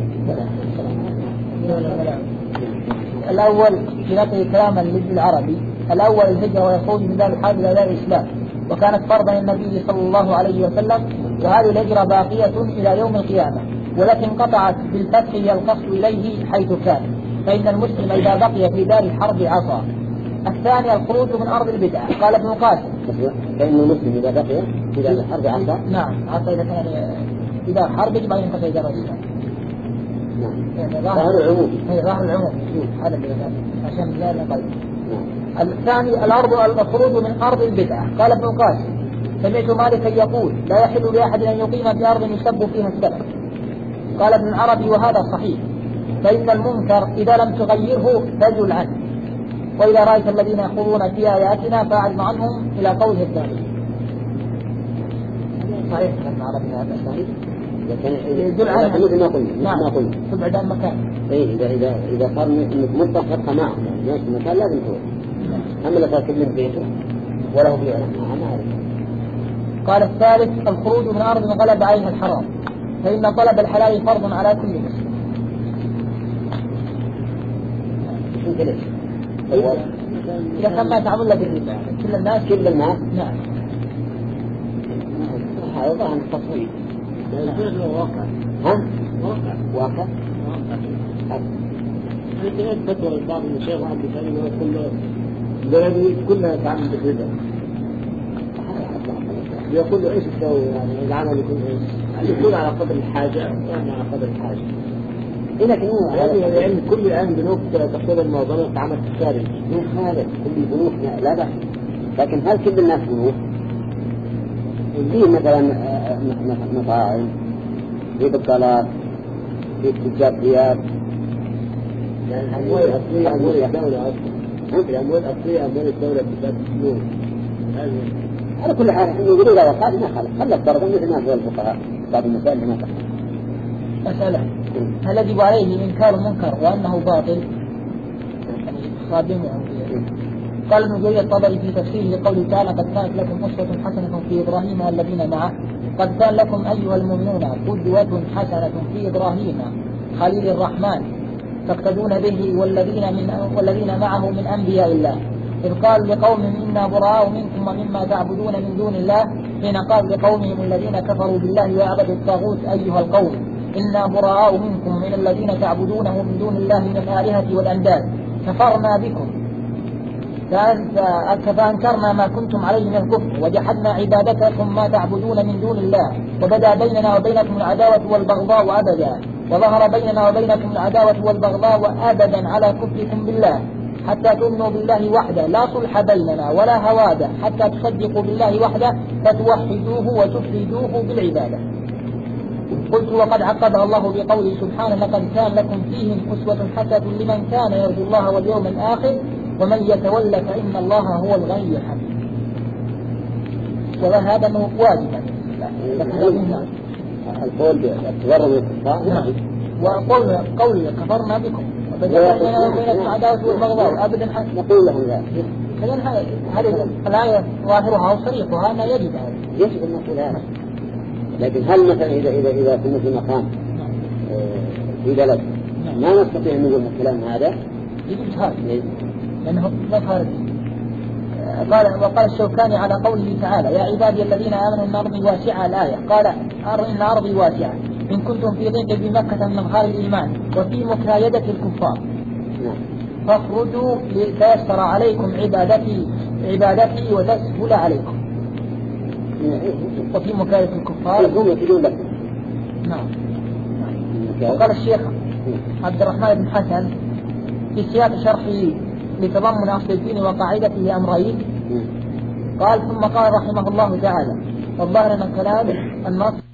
الأول في نقل كلاما لابن العربي الأول الهجرة ويخرج من دار الحرب إلى دار الإسلام، وكانت فرضا النبي صلى الله عليه وسلم، وهذه الهجرة باقية إلى يوم القيامة، ولكن قطعت بالفتح هي القصد إليه حيث كان، فإن المسلم إذا بقي في دار الحرب عصى. الثاني الخروج من أرض البدعة. قال ابن قاسم فإن المسلم إذا بقي في دار الحرب عصى. نعم عصى إذا كان في دار الحرب يجب أن ينتقل إلى دار الإسلام. يعني ظاهر العموم هي ظاهر العموم هذا اللي عشان لا نقل. الثاني الأرض الخروج من أرض البدعة. قال ابن قاسم سمعت مالكا يقول لا يحل لأحد أن يقيم في أرض يسب فيها السلف. قال ابن العربي وهذا صحيح، فإن المنكر إذا لم تغيره فاجل عنه، وإذا رأيت الذين يخوضون في آياتنا فأعرض عنهم إلى قوله الثاني. صحيح ابن العربي هذا صحيح يدل على مثل ما قلنا. نعم تبعد عن مكان. إيه إذا إذا إذا صار إنك متفق معهم يعني نفس المكان لازم تروح. أما لو صار كل بيته وله بيعه ما أعرف. قال الثالث الخروج من أرض غلب عليها الحرام، فإن طلب الحلال فرض على كل مسلم. أنت ليش؟ إذا كان ما يتعامل لك بالربا كل الناس كل الناس. نعم. هذا ظاهر التصوير. لا واقع. ها؟ واقع. واقع. أنت فتوى بعض المشايخ عبد الكريم كله بلده كلها تعمل بالربا يقول له ايش تسوي يعني العمل يكون ايش؟ يكون على قدر الحاجة يعني على قدر الحاجة. لكن هو يعني يعني كل الآن بنوك تقصد الموضوع تعمل في الخارج. مو خارج كل البنوك لا بأس، لكن هل كل الناس بنوك؟ في مثلا مطاعم، في بقالات، في تجار ثياب. يعني الأموال الأصلية أموال الدولة أصلا. الأموال الأصلية أموال الدولة بتاعت الفلوس. على كل حال إحنا يقولوا لا وقال ما خلق خلق درجة مثل ما هو الفقهاء بعض المسائل ما تخلق. مسألة هل يجب عليه إنكار المنكر وأنه باطل؟ يعني خادم قال ابن جرير الطبري في تفسيره لقوله تعالى قد كانت لكم أسوة حسنة في إبراهيم والذين معه قد كان لكم أيها المؤمنون قدوة حسنة في إبراهيم خليل الرحمن تقتدون به والذين من والذين معه من أنبياء الله إذ قال لقومهم إنا براء منكم ومما تعبدون من دون الله حين قال لقومهم الذين كفروا بالله وعبدوا الطاغوت أيها القوم إنا براء منكم من الذين تعبدونه من دون الله من الآلهة والأنداد كفرنا بكم فأنكرنا ما كنتم عليه من الكفر وجحدنا عبادتكم ما تعبدون من دون الله وبدا بيننا وبينكم العداوة والبغضاء أبدا وظهر بيننا وبينكم العداوة والبغضاء أبدا على كفركم بالله حتى تؤمنوا بالله وحده لا صلح بيننا ولا هواده حتى تصدقوا بالله وحده فتوحدوه وتفردوه بالعبادة. قلت وقد عقبها الله بقوله سبحانه لقد كان لكم فيهم أسوة حسنة لمن كان يرجو الله واليوم الآخر ومن يتولى فإن الله هو الغني الحميد. وهذا أنه واجب القول بالتورم والكفار وقول قول كفرنا بكم وبدأنا وبينكم العداوة والبغضاء أبدا نقول لهم ذلك. هذه الآية ظاهرها وصريحها أنه يجب هذا. يجب أن نقول هذا. لكن هل مثلا إذا إذا إذا كنا في مكان في بلد ما نستطيع أن نقول الكلام هذا؟ يجب هذا لأنه ظهر. قال وقال الشوكاني على قوله تعالى يا عبادي الذين آمنوا إن أرضي واسعة الآية قال إن أرضي واسعة إن كنتم في ضيق بمكة من مظهر الإيمان وفي مكايدة الكفار فاخرجوا لتيسر عليكم عبادتي عبادتي وتسهل عليكم وفي مكايدة الكفار نعم. وقال الشيخ عبد الرحمن بن حسن في سياق شرحه لتضمن أصل الدين وقاعدته أمرين قال ثم قال رحمه الله تعالى والظاهر أن كلام النص